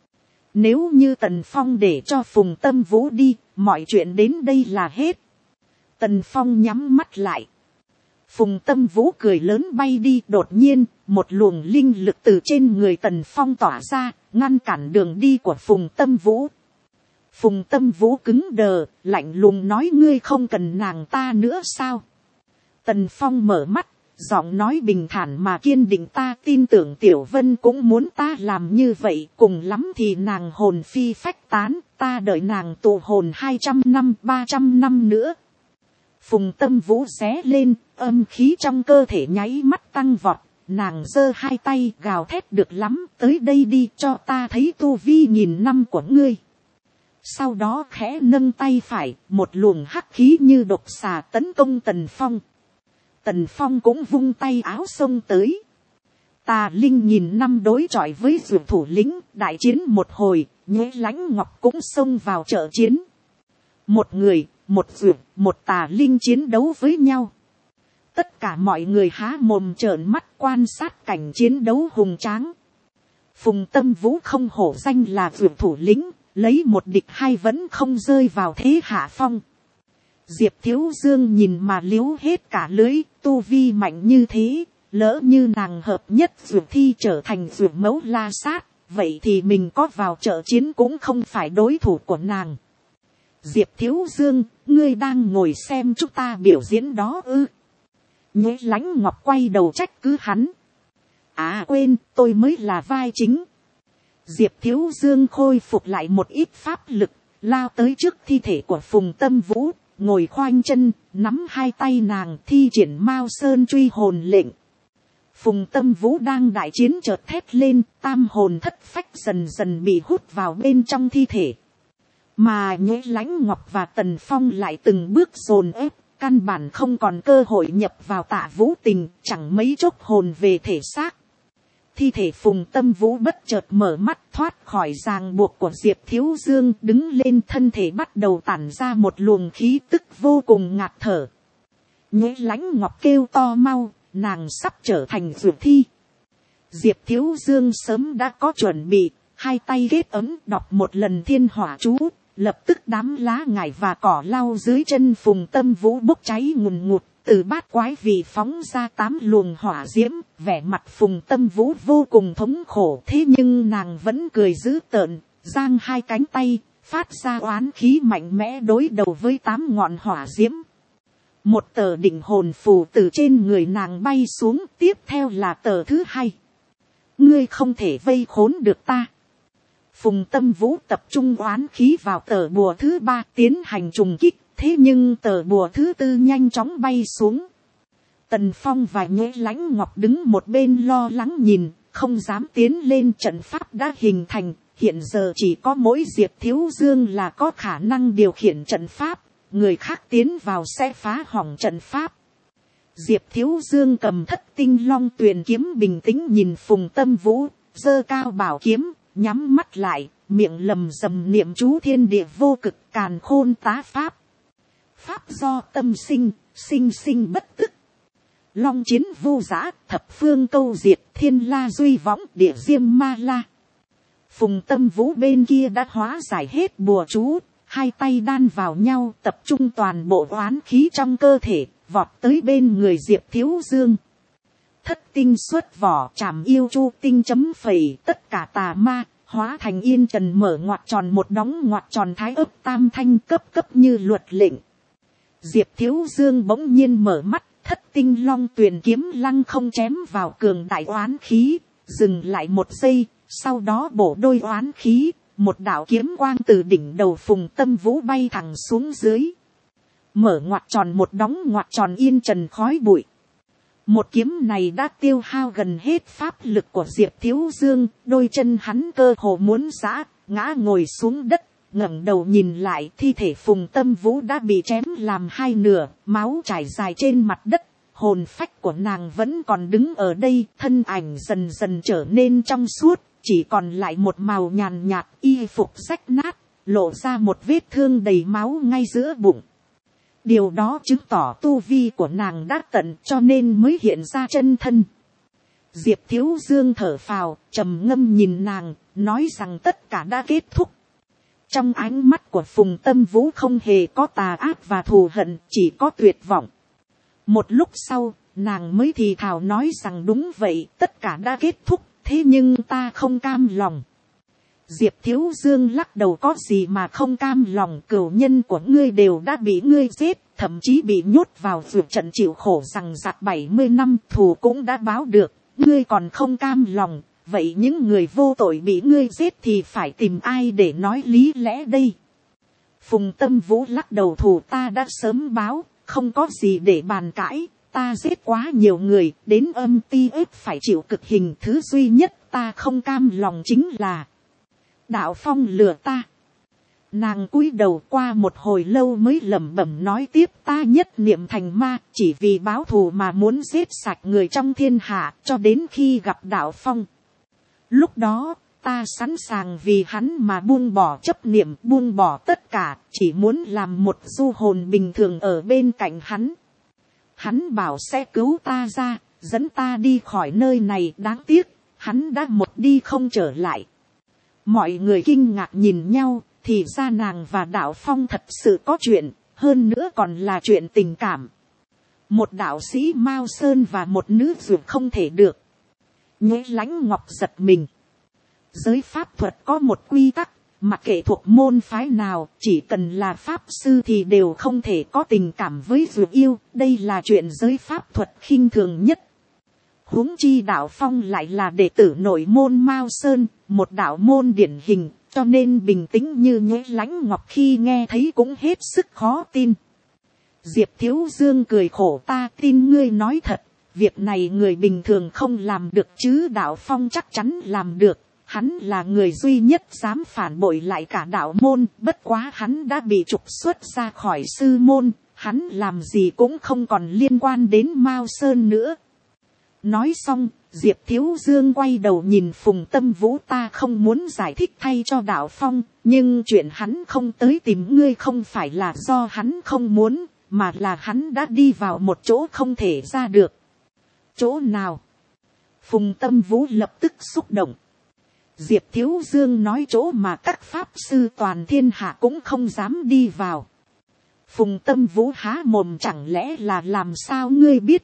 Nếu như Tần Phong để cho Phùng Tâm Vũ đi, mọi chuyện đến đây là hết. Tần Phong nhắm mắt lại. Phùng Tâm Vũ cười lớn bay đi. Đột nhiên, một luồng linh lực từ trên người Tần Phong tỏa ra, ngăn cản đường đi của Phùng Tâm Vũ. Phùng Tâm Vũ cứng đờ, lạnh lùng nói. Ngươi không cần nàng ta nữa sao? Tần Phong mở mắt, giọng nói bình thản mà kiên định. Ta tin tưởng Tiểu Vân cũng muốn ta làm như vậy, cùng lắm thì nàng hồn phi phách tán, ta đợi nàng tụ hồn 200 năm 300 năm nữa. Phùng Tâm Vũ ré lên, âm khí trong cơ thể nháy mắt tăng vọt, nàng giơ hai tay gào thét. Được lắm, tới đây đi, cho ta thấy tu vi 1000 năm của ngươi. Sau đó khẽ nâng tay phải, một luồng hắc khí như độc xà tấn công Tần Phong. Tần Phong cũng vung tay áo xông tới. Tà linh 1000 năm đối chọi với dược thủ lĩnh, đại chiến một hồi, Nhuế Lãnh Ngọc cũng xông vào trợ chiến. Một người, một dược, một tà linh chiến đấu với nhau. Tất cả mọi người há mồm trợn mắt quan sát cảnh chiến đấu hùng tráng. Phùng Tâm Vũ không hổ danh là dược thủ lĩnh, lấy một địch hai vẫn không rơi vào thế hạ phong. Diệp Thiếu Dương nhìn mà liếu hết cả lưới, tu vi mạnh như thế, lỡ như nàng hợp nhất dược thi trở thành dược mẫu la sát, vậy thì mình có vào trợ chiến cũng không phải đối thủ của nàng. Diệp Thiếu Dương, ngươi đang ngồi xem chúng ta biểu diễn đó ư? Nhuế Lãnh Ngọc quay đầu trách cứ hắn. À quên, tôi mới là vai chính. Diệp Thiếu Dương khôi phục lại một ít pháp lực, lao tới trước thi thể của Phùng Tâm Vũ, ngồi khoanh chân, nắm hai tay nàng, thi triển Mao Sơn truy hồn lệnh. Phùng Tâm Vũ đang đại chiến chợt thét lên, tam hồn thất phách dần dần bị hút vào bên trong thi thể. Mà Nhuế Lãnh Ngọc và Tần Phong lại từng bước dồn ép, căn bản không còn cơ hội nhập vào Tạ Vũ Tình, chẳng mấy chốc hồn về thể xác. Thi thể Phùng Tâm Vũ bất chợt mở mắt, thoát khỏi ràng buộc của Diệp Thiếu Dương, đứng lên, thân thể bắt đầu tản ra một luồng khí tức vô cùng ngạt thở. Nhuế Lãnh Ngọc kêu to mau, nàng sắp trở thành dược thi. Diệp Thiếu Dương sớm đã có chuẩn bị, hai tay kết ấm đọc một lần thiên hỏa chú, lập tức đám lá ngải và cỏ lau dưới chân Phùng Tâm Vũ bốc cháy ngùn ngụt, từ bát quái vị phóng ra 8 luồng hỏa diễm, vẻ mặt Phùng Tâm Vũ vô cùng thống khổ, thế nhưng nàng vẫn cười dữ tợn, giang hai cánh tay, phát ra oán khí mạnh mẽ đối đầu với 8 ngọn hỏa diễm. Một tờ định hồn phù từ trên người nàng bay xuống, tiếp theo là tờ thứ hai. Ngươi không thể vây khốn được ta. Phùng Tâm Vũ tập trung oán khí vào tờ bùa thứ ba tiến hành trùng kích, thế nhưng tờ bùa thứ tư nhanh chóng bay xuống. Tần Phong và Nhế Lãnh Ngọc đứng một bên lo lắng nhìn, không dám tiến lên. Trận pháp đã hình thành, hiện giờ chỉ có mỗi Diệp Thiếu Dương là có khả năng điều khiển trận pháp, người khác tiến vào sẽ phá hỏng trận pháp. Diệp Thiếu Dương cầm Thất Tinh Long Tuyền kiếm bình tĩnh nhìn Phùng Tâm Vũ, giơ cao bảo kiếm, nhắm mắt lại, miệng lầm rầm niệm chú thiên địa vô cực càn khôn tá pháp. Pháp do tâm sinh, sinh sinh bất tức. Long chiến vô giã, thập phương câu diệt, thiên la duy võng, địa diêm ma la. Phùng Tâm Vũ bên kia đã hóa giải hết bùa chú, hai tay đan vào nhau, tập trung toàn bộ oán khí trong cơ thể, vọt tới bên người Diệp Thiếu Dương. Thất tinh xuất vỏ, trảm yêu chu tinh chấm phẩy, tất cả tà ma hóa thành yên trần, mở ngoặc tròn một đóng ngoặc tròn thái ấp tam thanh, cấp cấp như luật lệnh. Diệp Thiếu Dương bỗng nhiên mở mắt, Thất Tinh Long Tuyền kiếm lăng không chém vào cường đại oán khí, dừng lại một giây, sau đó bổ đôi oán khí, một đạo kiếm quang từ đỉnh đầu Phùng Tâm Vũ bay thẳng xuống dưới. Mở ngoặc tròn một đóng ngoặc tròn yên trần khói bụi. Một kiếm này đã tiêu hao gần hết pháp lực của Diệp Thiếu Dương, đôi chân hắn cơ hồ muốn giã, ngã ngồi xuống đất, ngẩng đầu nhìn lại, thi thể Phùng Tâm Vũ đã bị chém làm hai nửa, máu chảy dài trên mặt đất, hồn phách của nàng vẫn còn đứng ở đây, thân ảnh dần dần trở nên trong suốt, chỉ còn lại một màu nhàn nhạt, y phục rách nát, lộ ra một vết thương đầy máu ngay giữa bụng. Điều đó chứng tỏ tu vi của nàng đã tận, cho nên mới hiện ra chân thân. Diệp Thiếu Dương thở phào, trầm ngâm nhìn nàng, nói rằng tất cả đã kết thúc. Trong ánh mắt của Phùng Tâm Vũ không hề có tà ác và thù hận, chỉ có tuyệt vọng. Một lúc sau, nàng mới thì thào nói rằng đúng vậy, tất cả đã kết thúc, thế nhưng ta không cam lòng. Diệp Thiếu Dương lắc đầu, có gì mà không cam lòng, cửu nhân của ngươi đều đã bị ngươi giết, thậm chí bị nhốt vào vượt trận chịu khổ rằng giặc 70 năm, thù cũng đã báo được, ngươi còn không cam lòng, vậy những người vô tội bị ngươi giết thì phải tìm ai để nói lý lẽ đây? Phùng Tâm Vũ lắc đầu, thù ta đã sớm báo, không có gì để bàn cãi, ta giết quá nhiều người, đến âm ti ếp phải chịu cực hình, thứ duy nhất ta không cam lòng chính là Đạo Phong lừa ta. Nàng cúi đầu, qua một hồi lâu mới lẩm bẩm nói tiếp, ta nhất niệm thành ma, chỉ vì báo thù mà muốn giết sạch người trong thiên hạ, cho đến khi gặp Đạo Phong. Lúc đó, ta sẵn sàng vì hắn mà buông bỏ chấp niệm, buông bỏ tất cả, chỉ muốn làm một du hồn bình thường ở bên cạnh hắn. Hắn bảo sẽ cứu ta ra, dẫn ta đi khỏi nơi này, đáng tiếc, hắn đã một đi không trở lại. Mọi người kinh ngạc nhìn nhau, thì ra nàng và Đạo Phong thật sự có chuyện, hơn nữa còn là chuyện tình cảm. Một đạo sĩ Mao Sơn và một nữ dược không thể được. Nhế Lãnh Ngọc giật mình. Giới pháp thuật có một quy tắc, mặc kệ thuộc môn phái nào, chỉ cần là pháp sư thì đều không thể có tình cảm với dược yêu, đây là chuyện giới pháp thuật khinh thường nhất. Huống chi Đạo Phong lại là đệ tử nội môn Mao Sơn, một đạo môn điển hình, cho nên bình tĩnh như Nhế Lãnh Ngọc khi nghe thấy cũng hết sức khó tin. Diệp Thiếu Dương cười khổ, ta tin ngươi nói thật, việc này người bình thường không làm được chứ Đạo Phong chắc chắn làm được. Hắn là người duy nhất dám phản bội lại cả đạo môn, bất quá hắn đã bị trục xuất ra khỏi sư môn, hắn làm gì cũng không còn liên quan đến Mao Sơn nữa. Nói xong, Diệp Thiếu Dương quay đầu nhìn Phùng Tâm Vũ, ta không muốn giải thích thay cho Đạo Phong, nhưng chuyện hắn không tới tìm ngươi không phải là do hắn không muốn, mà là hắn đã đi vào một chỗ không thể ra được. Chỗ nào? Phùng Tâm Vũ lập tức xúc động. Diệp Thiếu Dương nói chỗ mà các pháp sư toàn thiên hạ cũng không dám đi vào. Phùng Tâm Vũ há mồm, chẳng lẽ là làm sao ngươi biết?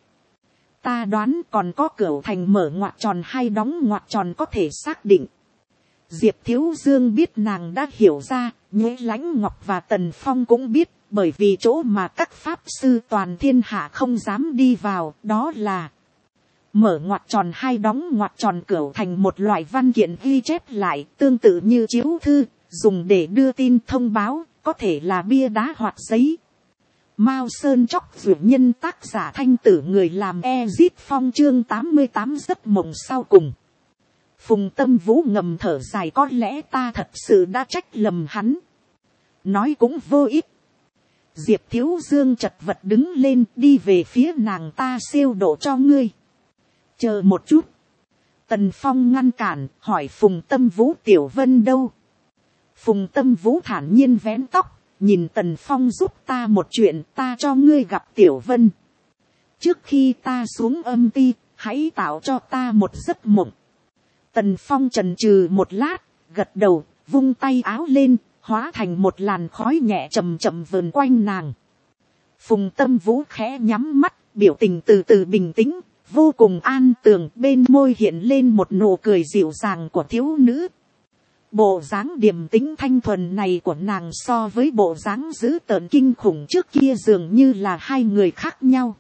Ta đoán còn có Cửu Thành mở ngoặc tròn hay đóng ngoặc tròn có thể xác định. Diệp Thiếu Dương biết nàng đã hiểu ra, Nhế Lãnh Ngọc và Tần Phong cũng biết, bởi vì chỗ mà các pháp sư toàn thiên hạ không dám đi vào, đó là mở ngoặc tròn hai đóng ngoặc tròn cửu thành một loại văn kiện ghi chép lại, tương tự như chiếu thư, dùng để đưa tin thông báo, có thể là bia đá hoặc giấy. Mao Sơn Chóc Duyệt Nhân, tác giả Thanh Tử, người làm Ezit Phong, chương 88 giấc mộng sau cùng. Phùng Tâm Vũ ngầm thở dài, có lẽ ta thật sự đã trách lầm hắn. Nói cũng vô ích. Diệp Thiếu Dương chật vật đứng lên, đi về phía nàng, ta siêu độ cho ngươi. Chờ một chút. Tần Phong ngăn cản, hỏi Phùng Tâm Vũ, Tiểu Vân đâu? Phùng Tâm Vũ thản nhiên vén tóc, nhìn Tần Phong, giúp ta một chuyện, ta cho ngươi gặp Tiểu Vân. Trước khi ta xuống âm ti, hãy tạo cho ta một giấc mộng. Tần Phong chần chừ một lát, gật đầu, vung tay áo lên, hóa thành một làn khói nhẹ chậm chậm vờn quanh nàng. Phùng Tâm Vũ khẽ nhắm mắt, biểu tình từ từ bình tĩnh, vô cùng an tường, bên môi hiện lên một nụ cười dịu dàng của thiếu nữ. Bộ dáng điềm tĩnh thanh thuần này của nàng so với bộ dáng dữ tợn kinh khủng trước kia dường như là hai người khác nhau.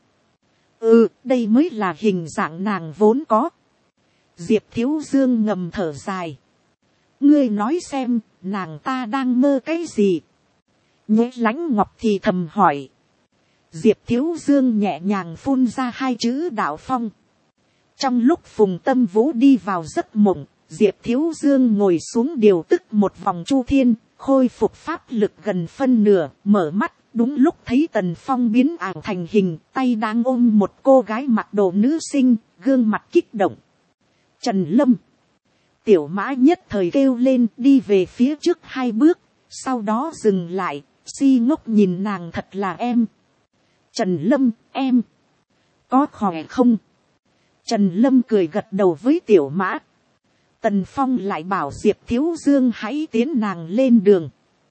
Đây mới là hình dạng nàng vốn có. Diệp Thiếu Dương ngầm thở dài. Ngươi nói xem, nàng ta đang mơ cái gì? Nhế Lãnh Ngọc thì thầm hỏi. Diệp Thiếu Dương nhẹ nhàng phun ra hai chữ đạo phong. Trong lúc Phùng Tâm Vũ đi vào giấc mộng, Diệp Thiếu Dương ngồi xuống điều tức một vòng chu thiên, khôi phục pháp lực gần phân nửa, mở mắt, đúng lúc thấy Tần Phong biến ảo thành hình, tay đang ôm một cô gái mặc đồ nữ sinh, gương mặt kích động. Trần Lâm. Tiểu Mã nhất thời kêu lên, đi về phía trước hai bước, sau đó dừng lại, si ngốc nhìn nàng, thật là em. Trần Lâm, em. Có khỏe không? Trần Lâm cười gật đầu với Tiểu Mã. Tần Phong lại bảo Diệp Thiếu Dương hãy tiến nàng lên đường.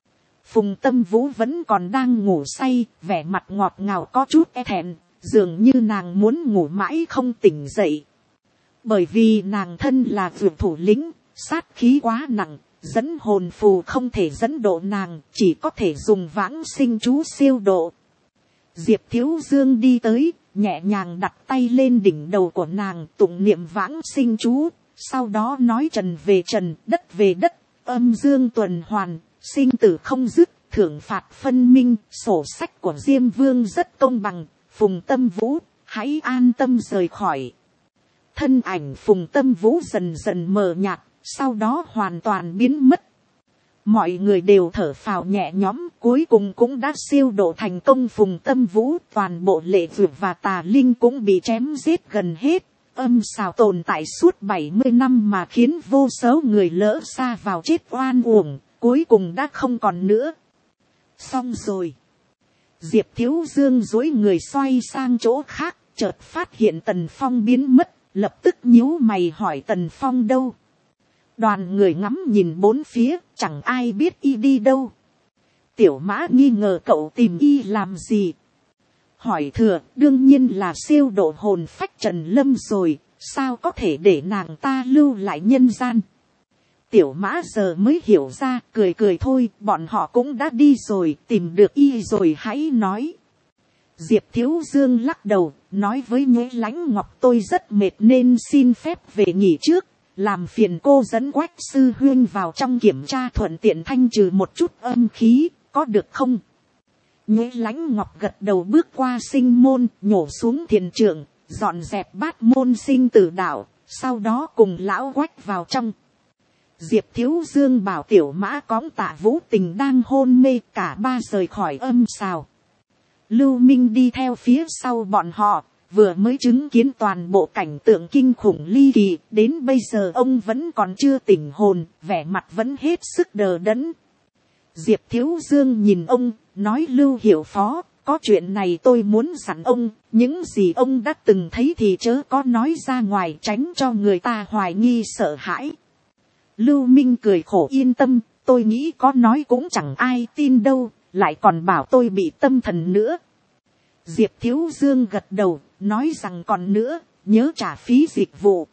Phùng Tâm Vũ vẫn còn đang ngủ say, vẻ mặt ngọt ngào có chút e thẹn, dường như nàng muốn ngủ mãi không tỉnh dậy. Bởi vì nàng thân là vượt thủ lĩnh, sát khí quá nặng, dẫn hồn phù không thể dẫn độ nàng, chỉ có thể dùng vãng sinh chú siêu độ. Diệp Thiếu Dương đi tới, nhẹ nhàng đặt tay lên đỉnh đầu của nàng, tụng niệm vãng sinh chú, sau đó nói trần về trần, đất về đất, âm dương tuần hoàn, sinh tử không dứt, thưởng phạt phân minh, sổ sách của Diêm Vương rất công bằng. Phùng Tâm Vũ, hãy an tâm rời khỏi. Thân ảnh Phùng Tâm Vũ dần dần mờ nhạt, sau đó hoàn toàn biến mất. Mọi người đều thở phào nhẹ nhõm, cuối cùng cũng đã siêu độ thành công. Phùng Tâm Vũ, toàn bộ lệ vượt và tà linh cũng bị chém giết gần hết. Âm xào tồn tại suốt 70 năm mà khiến vô số người lỡ xa vào chết oan uổng, cuối cùng đã không còn nữa. Xong rồi. Diệp Thiếu Dương duỗi người xoay sang chỗ khác, chợt phát hiện Tần Phong biến mất, lập tức nhíu mày hỏi Tần Phong đâu. Đoàn người ngắm nhìn bốn phía, chẳng ai biết y đi đâu. Tiểu Mã nghi ngờ cậu tìm y làm gì. Hỏi Thừa, đương nhiên là siêu độ hồn phách Trần Lâm rồi, sao có thể để nàng ta lưu lại nhân gian. Tiểu Mã giờ mới hiểu ra, cười cười thôi, bọn họ cũng đã đi rồi, tìm được y rồi hãy nói. Diệp Thiếu Dương lắc đầu, nói với Nhế Lãnh Ngọc, tôi rất mệt nên xin phép về nghỉ trước, làm phiền cô dẫn Quách sư huynh vào trong kiểm tra, thuận tiện thanh trừ một chút âm khí, có được không? Nhế Lãnh Ngọc gật đầu, bước qua sinh môn, nhổ xuống thiền trượng, dọn dẹp bát môn sinh tử đạo, sau đó cùng lão Quách vào trong. Diệp Thiếu Dương bảo Tiểu Mã cõng Tạ Vũ Tình đang hôn mê, cả ba rời khỏi âm xào. Lưu Minh đi theo phía sau bọn họ, vừa mới chứng kiến toàn bộ cảnh tượng kinh khủng ly kỳ, đến bây giờ ông vẫn còn chưa tỉnh hồn, vẻ mặt vẫn hết sức đờ đẫn. Diệp Thiếu Dương nhìn ông, nói Lưu Hiểu Phó, có chuyện này tôi muốn dặn ông, những gì ông đã từng thấy thì chớ có nói ra ngoài, tránh cho người ta hoài nghi sợ hãi. Lưu Minh cười khổ, yên tâm, tôi nghĩ có nói cũng chẳng ai tin đâu, lại còn bảo tôi bị tâm thần nữa. Diệp Thiếu Dương gật đầu, nói rằng còn nữa, nhớ trả phí dịch vụ.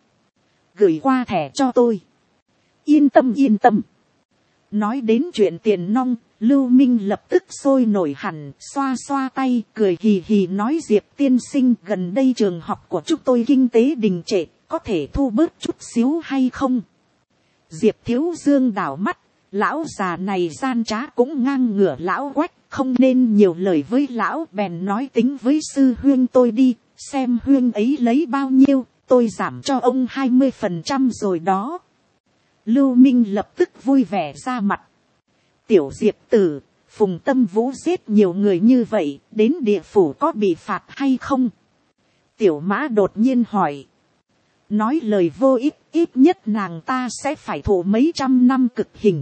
Gửi qua thẻ cho tôi. Yên tâm yên tâm. Nói đến chuyện tiền nong, Lưu Minh lập tức sôi nổi hẳn, xoa xoa tay, cười hì hì nói Diệp tiên sinh, gần đây trường học của chúng tôi kinh tế đình trệ, có thể thu bớt chút xíu hay không? Diệp Thiếu Dương đảo mắt, lão già này gian trá cũng ngang ngửa lão Quách, không nên nhiều lời với lão, bèn nói tính với sư huyên tôi đi, xem huyên ấy lấy bao nhiêu, tôi giảm cho ông 20% rồi đó. Lưu Minh lập tức vui vẻ ra mặt. Tiểu Diệp tử, Phùng Tâm Vũ giết nhiều người như vậy, đến địa phủ có bị phạt hay không? Tiểu Mã đột nhiên hỏi. Nói lời vô ích, ít nhất nàng ta sẽ phải thụ mấy trăm năm cực hình.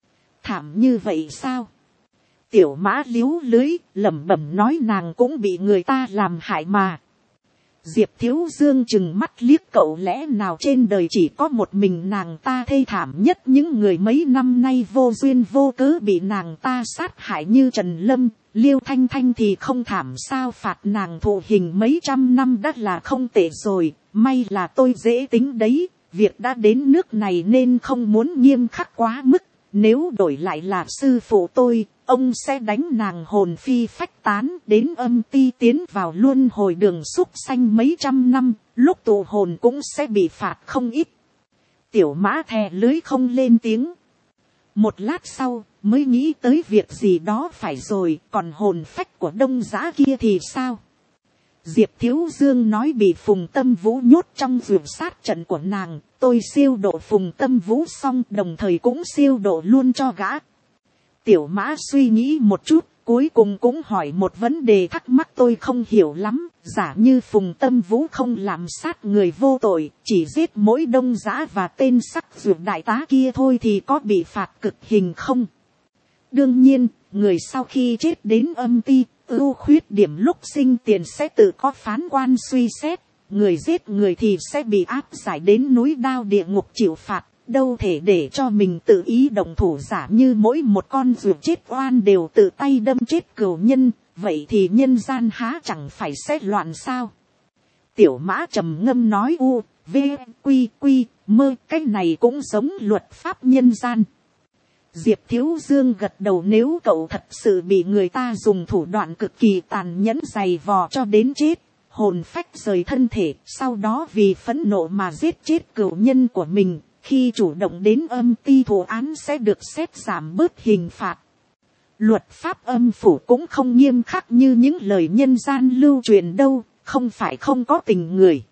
Thảm như vậy sao? Tiểu Mã liếu lưới, lẩm bẩm nói nàng cũng bị người ta làm hại mà. Diệp Thiếu Dương chừng mắt liếc cậu, lẽ nào trên đời chỉ có một mình nàng ta thê thảm nhất, những người mấy năm nay vô duyên vô cớ bị nàng ta sát hại như Trần Lâm, Liêu Thanh Thanh thì không thảm sao, phạt nàng thụ hình mấy trăm năm đã là không tệ rồi, may là tôi dễ tính đấy, việc đã đến nước này nên không muốn nghiêm khắc quá mức, nếu đổi lại là sư phụ tôi, ông sẽ đánh nàng hồn phi phách tán, đến âm ti tiến vào luân hồi đường súc sanh mấy trăm năm, lúc tụ hồn cũng sẽ bị phạt không ít. Tiểu Mã thè lưới không lên tiếng. Một lát sau, mới nghĩ tới việc gì đó phải rồi, còn hồn phách của Đông Giã kia thì sao? Diệp Thiếu Dương nói bị Phùng Tâm Vũ nhốt trong ruột sát trận của nàng, tôi siêu độ Phùng Tâm Vũ xong đồng thời cũng siêu độ luôn cho gã. Tiểu Mã suy nghĩ một chút, cuối cùng cũng hỏi một vấn đề thắc mắc tôi không hiểu lắm, giả như Phùng Tâm Vũ không làm sát người vô tội, chỉ giết mỗi Đông Giã và tên sắc ruột đại tá kia thôi thì có bị phạt cực hình không? Đương nhiên, người sau khi chết đến âm ti, ưu khuyết điểm lúc sinh tiền sẽ tự có phán quan suy xét, người giết người thì sẽ bị áp giải đến núi đao địa ngục chịu phạt, đâu thể để cho mình tự ý động thủ, giả như mỗi một con ruột chết oan đều tự tay đâm chết cừu nhân, vậy thì nhân gian há chẳng phải sẽ loạn sao? Tiểu Mã trầm ngâm nói v q mơ, cái này cũng giống luật pháp nhân gian. Diệp Thiếu Dương gật đầu, nếu cậu thật sự bị người ta dùng thủ đoạn cực kỳ tàn nhẫn giày vò cho đến chết, hồn phách rời thân thể, sau đó vì phẫn nộ mà giết chết cửu nhân của mình, khi chủ động đến âm ti thụ án sẽ được xét giảm bớt hình phạt. Luật pháp âm phủ cũng không nghiêm khắc như những lời nhân gian lưu truyền đâu, không phải không có tình người.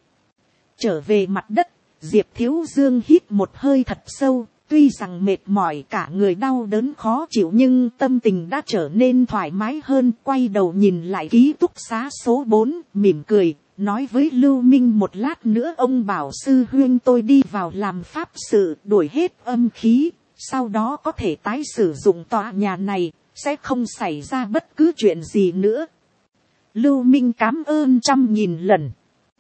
Trở về mặt đất, Diệp Thiếu Dương hít một hơi thật sâu. Tuy rằng mệt mỏi cả người đau đớn khó chịu nhưng tâm tình đã trở nên thoải mái hơn, quay đầu nhìn lại ký túc xá số 4, mỉm cười, nói với Lưu Minh một lát nữa ông bảo sư huyên tôi đi vào làm pháp sự đuổi hết âm khí, sau đó có thể tái sử dụng tòa nhà này, sẽ không xảy ra bất cứ chuyện gì nữa. Lưu Minh cảm ơn 100.000 lần.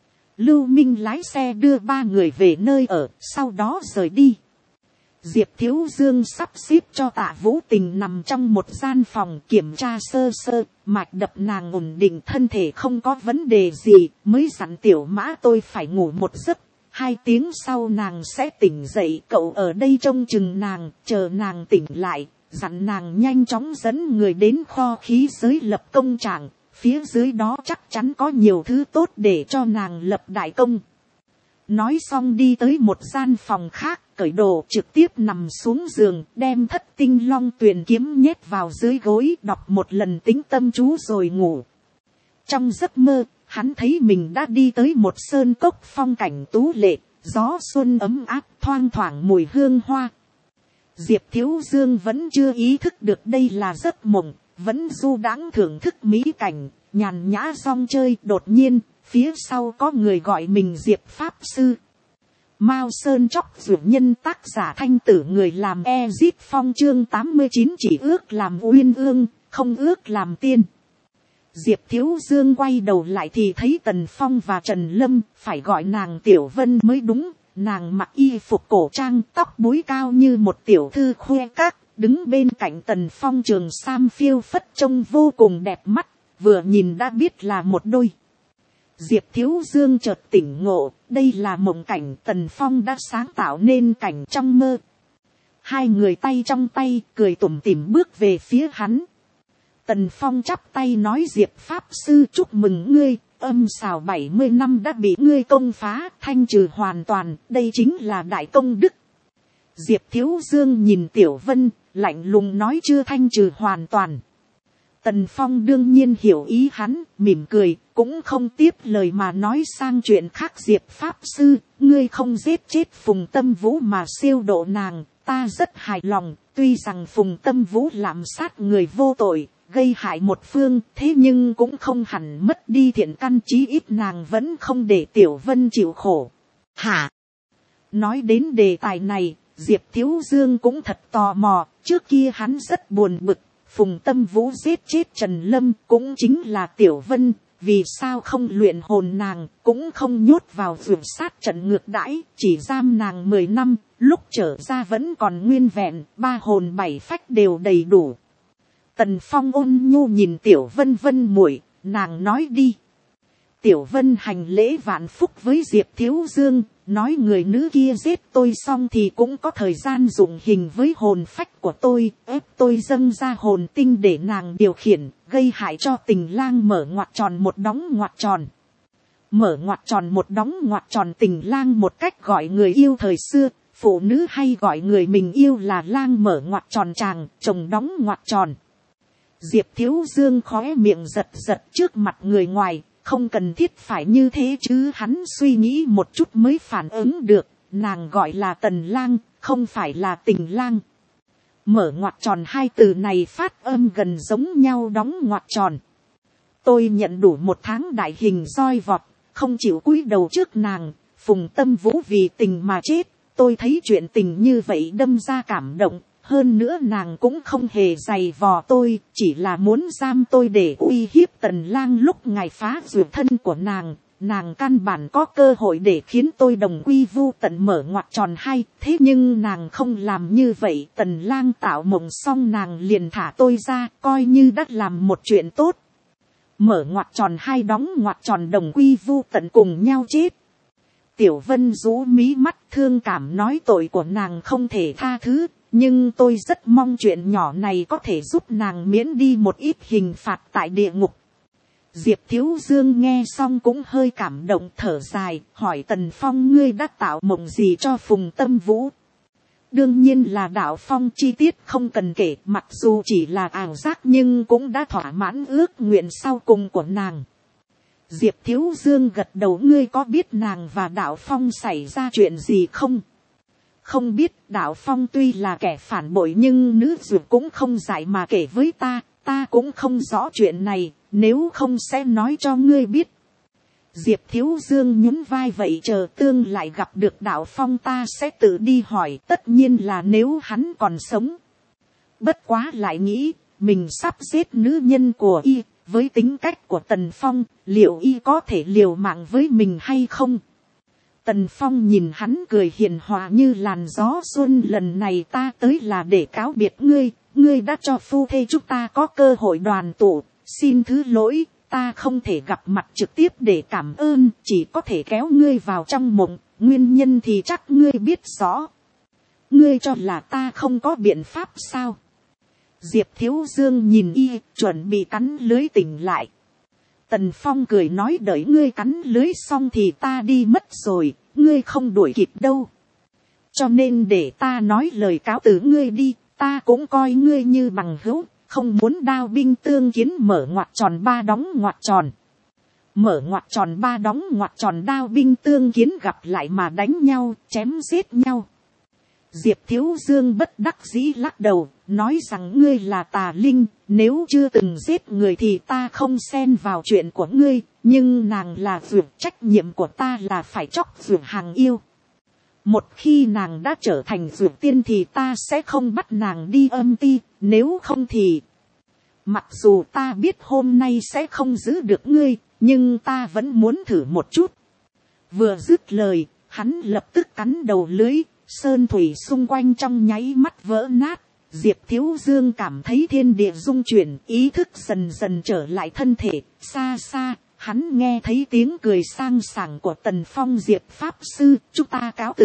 Lưu Minh lái xe đưa 3 người về nơi ở, sau đó rời đi. Diệp Thiếu Dương sắp xếp cho Tạ Vũ Tình nằm trong một gian phòng kiểm tra sơ sơ, mạch đập nàng ổn định, thân thể không có vấn đề gì, mới dặn Tiểu Mã tôi phải ngủ một giấc, 2 tiếng sau nàng sẽ tỉnh dậy, cậu ở đây trông chừng nàng, chờ nàng tỉnh lại, dặn nàng nhanh chóng dẫn người đến kho khí giới lập công trạng, phía dưới đó chắc chắn có nhiều thứ tốt để cho nàng lập đại công. Nói xong đi tới một gian phòng khác, cởi đồ trực tiếp nằm xuống giường, đem Thất Tinh Long Tuyền kiếm nhét vào dưới gối, đọc một lần tính tâm chú rồi ngủ. Trong giấc mơ, hắn thấy mình đã đi tới một sơn cốc phong cảnh tú lệ, gió xuân ấm áp thoang thoảng mùi hương hoa. Diệp Thiếu Dương vẫn chưa ý thức được đây là giấc mộng, vẫn du đãng thưởng thức mỹ cảnh, nhàn nhã rong chơi. Đột nhiên, phía sau có người gọi mình Diệp Pháp Sư. Mao Sơn Chóc Dược Nhân, tác giả Thanh Tử, người làm Ezit Phong, chương 89, chỉ ước làm uyên ương, không ước làm tiên. Diệp Thiếu Dương quay đầu lại thì thấy Tần Phong và Trần Lâm, phải gọi nàng Tiểu Vân mới đúng. Nàng mặc y phục cổ trang, tóc búi cao như một tiểu thư khoe các, đứng bên cạnh Tần Phong trường sam phiêu phất trông vô cùng đẹp mắt, vừa nhìn đã biết là một đôi. Diệp Thiếu Dương chợt tỉnh ngộ, đây là mộng cảnh Tần Phong đã sáng tạo nên cảnh trong mơ. Hai người tay trong tay cười tủm tỉm bước về phía hắn. Tần Phong chắp tay nói Diệp Pháp Sư chúc mừng ngươi, âm xào 70 năm đã bị ngươi công phá, thanh trừ hoàn toàn, đây chính là đại công đức. Diệp Thiếu Dương nhìn Tiểu Vân, lạnh lùng nói chưa thanh trừ hoàn toàn. Tần Phong đương nhiên hiểu ý hắn, mỉm cười, cũng không tiếp lời mà nói sang chuyện khác. Diệp Pháp Sư, ngươi không giết chết Phùng Tâm Vũ mà siêu độ nàng, ta rất hài lòng, tuy rằng Phùng Tâm Vũ lạm sát người vô tội, gây hại một phương, thế nhưng cũng không hẳn mất đi thiện căn, chí ít nàng vẫn không để Tiểu Vân chịu khổ. Hả? Nói đến đề tài này, Diệp Thiếu Dương cũng thật tò mò, trước kia hắn rất buồn bực, Phùng Tâm Vũ giết chết Trần Lâm cũng chính là Tiểu Vân, vì sao không luyện hồn nàng, cũng không nhốt vào vượt sát trận ngược đãi, chỉ giam nàng 10 năm, lúc trở ra vẫn còn nguyên vẹn, 3 hồn 7 phách đều đầy đủ. Tần Phong ôn nhu nhìn Tiểu Vân Vân muội, nàng nói đi. Tiểu Vân hành lễ vạn phúc với Diệp Thiếu Dương, nói người nữ kia giết tôi xong thì cũng có thời gian dụng hình với hồn phách của tôi, ép tôi dâng ra hồn tinh để nàng điều khiển, gây hại cho Tình Lang mở ngoặc tròn một đóng ngoặc tròn. Mở ngoặc tròn một đóng ngoặc tròn Tình Lang một cách gọi người yêu thời xưa, phụ nữ hay gọi người mình yêu là lang mở ngoặc tròn chàng, chồng đóng ngoặc tròn. Diệp Thiếu Dương khóe miệng giật giật trước mặt người ngoài, không cần thiết phải như thế chứ, hắn suy nghĩ một chút mới phản ứng được, nàng gọi là Tần Lang, không phải là Tình Lang. Mở ngoặc tròn hai từ này phát âm gần giống nhau, đóng ngoặc tròn. Tôi nhận đủ 1 tháng đại hình roi vọt, không chịu cúi đầu trước nàng, Phùng Tâm Vũ vì tình mà chết, tôi thấy chuyện tình như vậy đâm ra cảm động. Hơn nữa nàng cũng không hề giày vò tôi, chỉ là muốn giam tôi để uy hiếp Tần Lang lúc ngài phá ruột thân của nàng. Nàng căn bản có cơ hội để khiến tôi đồng quy vu tận. Mở ngoặc tròn hai, thế nhưng nàng không làm như vậy. Tần Lang tạo mộng xong nàng liền thả tôi ra, coi như đã làm một chuyện tốt. Mở ngoặc tròn hai đóng ngoặc tròn đồng quy vu tận cùng nhau chết. Tiểu Vân rũ mí mắt thương cảm nói tội của nàng không thể tha thứ. Nhưng tôi rất mong chuyện nhỏ này có thể giúp nàng miễn đi một ít hình phạt tại địa ngục. Diệp Thiếu Dương nghe xong cũng hơi cảm động thở dài, hỏi Tần Phong ngươi đã tạo mộng gì cho Phùng Tâm Vũ? Đương nhiên là đạo phong, chi tiết không cần kể, mặc dù chỉ là ảo giác nhưng cũng đã thỏa mãn ước nguyện sau cùng của nàng. Diệp Thiếu Dương gật đầu, ngươi có biết nàng và đạo phong xảy ra chuyện gì không? Không biết, đạo phong tuy là kẻ phản bội nhưng nữ dược cũng không giải mà kể với ta, ta cũng không rõ chuyện này, nếu không sẽ nói cho ngươi biết. Diệp Thiếu Dương nhún vai, vậy chờ tương lại gặp được đạo phong ta sẽ tự đi hỏi, tất nhiên là nếu hắn còn sống. Bất quá lại nghĩ, mình sắp giết nữ nhân của y, với tính cách của Tần Phong, liệu y có thể liều mạng với mình hay không? Tần Phong nhìn hắn cười hiền hòa như làn gió xuân, lần này ta tới là để cáo biệt ngươi, ngươi đã cho phu thê chúng ta có cơ hội đoàn tụ, xin thứ lỗi, ta không thể gặp mặt trực tiếp để cảm ơn, chỉ có thể kéo ngươi vào trong mộng, nguyên nhân thì chắc ngươi biết rõ. Ngươi cho là ta không có biện pháp sao? Diệp Thiếu Dương nhìn y, chuẩn bị cắn lưới tỉnh lại. Tần Phong cười nói đợi ngươi cắn lưới xong thì ta đi mất rồi, ngươi không đuổi kịp đâu. Cho nên để ta nói lời cáo từ ngươi đi, ta cũng coi ngươi như bằng hữu, không muốn đao binh tương kiến. Mở ngoặc tròn ba đóng ngoặc tròn. Mở ngoặc tròn ba đóng ngoặc tròn, đao binh tương kiến gặp lại mà đánh nhau, chém giết nhau. Diệp Thiếu Dương bất đắc dĩ lắc đầu, nói rằng ngươi là tà linh, nếu chưa từng giết người thì ta không xen vào chuyện của ngươi, nhưng nàng là dược, trách nhiệm của ta là phải chóc dược hàng yêu. Một khi nàng đã trở thành dược tiên thì ta sẽ không bắt nàng đi âm ti, nếu không thì... Mặc dù ta biết hôm nay sẽ không giữ được ngươi, nhưng ta vẫn muốn thử một chút. Vừa dứt lời, hắn lập tức cắn đầu lưới. Sơn thủy xung quanh trong nháy mắt vỡ nát, Diệp Thiếu Dương cảm thấy thiên địa rung chuyển, ý thức dần dần trở lại thân thể. Xa xa, hắn nghe thấy tiếng cười sang sảng của Tần Phong. Diệp Pháp Sư, chúng ta cáo từ,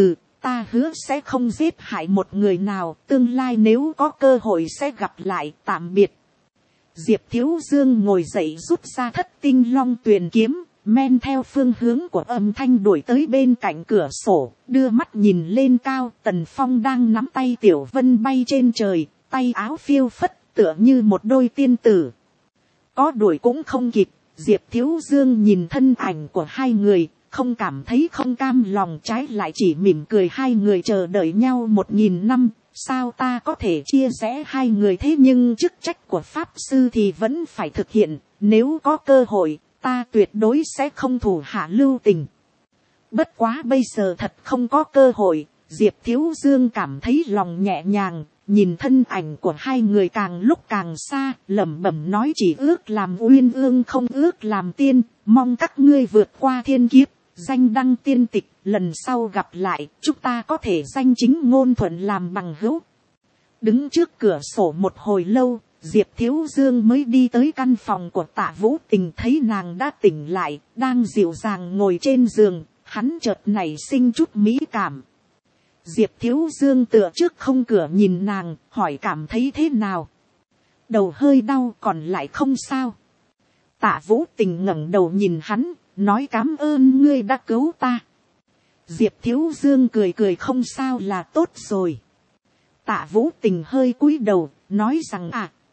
ta hứa sẽ không giết hại một người nào, tương lai nếu có cơ hội sẽ gặp lại, tạm biệt. Diệp Thiếu Dương ngồi dậy rút ra Thất Tinh Long Tuyền kiếm, men theo phương hướng của âm thanh đuổi tới bên cạnh cửa sổ, đưa mắt nhìn lên cao. Tần Phong đang nắm tay Tiểu Vân bay trên trời, tay áo phiêu phất tựa như một đôi tiên tử. Có đuổi cũng không kịp. Diệp Thiếu Dương nhìn thân ảnh của hai người, không cảm thấy không cam lòng, trái lại chỉ mỉm cười. Hai người chờ đợi nhau 1000 năm, sao ta có thể chia rẽ hai người, thế nhưng chức trách của Pháp Sư thì vẫn phải thực hiện, nếu có cơ hội, ta tuyệt đối sẽ không thủ hạ lưu tình. Bất quá bây giờ thật không có cơ hội. Diệp Thiếu Dương cảm thấy lòng nhẹ nhàng, nhìn thân ảnh của hai người càng lúc càng xa, lẩm bẩm nói chỉ ước làm uyên ương không ước làm tiên, mong các ngươi vượt qua thiên kiếp, danh đăng tiên tịch, lần sau gặp lại, chúng ta có thể danh chính ngôn thuận làm bằng hữu. Đứng trước cửa sổ một hồi lâu, Diệp Thiếu Dương mới đi tới căn phòng của Tạ Vũ Tình, thấy nàng đã tỉnh lại, đang dịu dàng ngồi trên giường, hắn chợt nảy sinh chút mỹ cảm. Diệp Thiếu Dương tựa trước không cửa nhìn nàng, hỏi cảm thấy thế nào. Đầu hơi đau, còn lại không sao. Tạ Vũ Tình ngẩng đầu nhìn hắn, nói cảm ơn ngươi đã cứu ta. Diệp Thiếu Dương cười cười không sao là tốt rồi. Tạ Vũ Tình hơi cúi đầu, nói rằng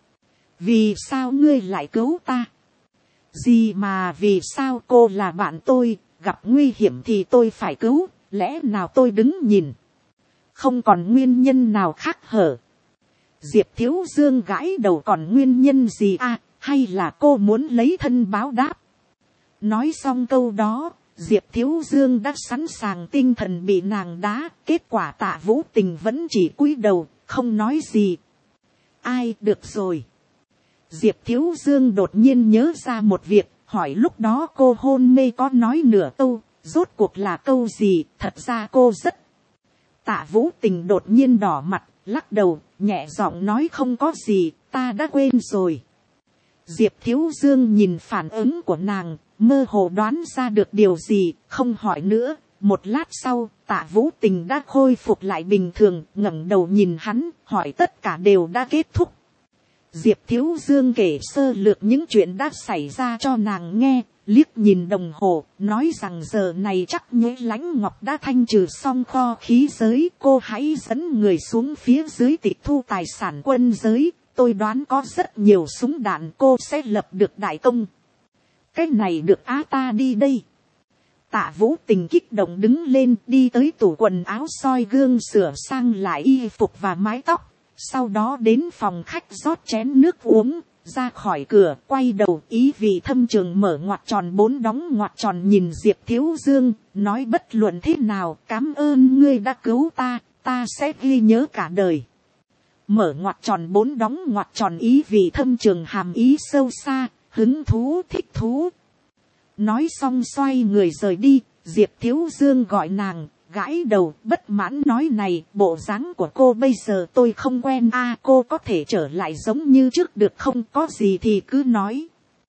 vì sao ngươi lại cứu ta? Gì mà vì sao, cô là bạn tôi, gặp nguy hiểm thì tôi phải cứu, lẽ nào tôi đứng nhìn? Không còn nguyên nhân nào khác hở? Diệp Thiếu Dương gãi đầu, còn nguyên nhân gì hay là cô muốn lấy thân báo đáp? Nói xong câu đó, Diệp Thiếu Dương đã sẵn sàng tinh thần bị nàng đá, kết quả Tạ Vũ Tình vẫn chỉ cúi đầu, không nói gì. Ai, được rồi. Diệp Thiếu Dương đột nhiên nhớ ra một việc, hỏi lúc đó cô hôn mê có nói nửa câu, rốt cuộc là câu gì, thật ra cô rất... Tạ Vũ Tình đột nhiên đỏ mặt, lắc đầu, nhẹ giọng nói không có gì, ta đã quên rồi. Diệp Thiếu Dương nhìn phản ứng của nàng, mơ hồ đoán ra được điều gì, không hỏi nữa. Một lát sau, Tạ Vũ Tình đã khôi phục lại bình thường, ngẩng đầu nhìn hắn, hỏi tất cả đều đã kết thúc. Diệp Thiếu Dương kể sơ lược những chuyện đã xảy ra cho nàng nghe, liếc nhìn đồng hồ, nói rằng giờ này chắc Nhế Lãnh Ngọc đã thanh trừ xong kho khí giới, cô hãy dẫn người xuống phía dưới tịch thu tài sản quân giới, tôi đoán có rất nhiều súng đạn, cô sẽ lập được đại công. Cái này được ta đi đây. Tạ Vũ Tình kích động đứng lên, đi tới tủ quần áo soi gương sửa sang lại y phục và mái tóc, sau đó đến phòng khách rót chén nước uống, ra khỏi cửa quay đầu ý vị thâm trường mở ngoặc tròn 4 đóng ngoặc tròn nhìn Diệp Thiếu Dương, nói bất luận thế nào cảm ơn ngươi đã cứu ta, ta sẽ ghi nhớ cả đời. Mở ngoặc tròn 4 đóng ngoặc tròn ý vị thâm trường hàm ý sâu xa, hứng thú thích thú. Nói xong xoay người rời đi, Diệp Thiếu Dương gọi nàng, gãi đầu bất mãn nói này, bộ dáng của cô bây giờ tôi không quen cô có thể trở lại giống như trước được không, có gì thì cứ nói.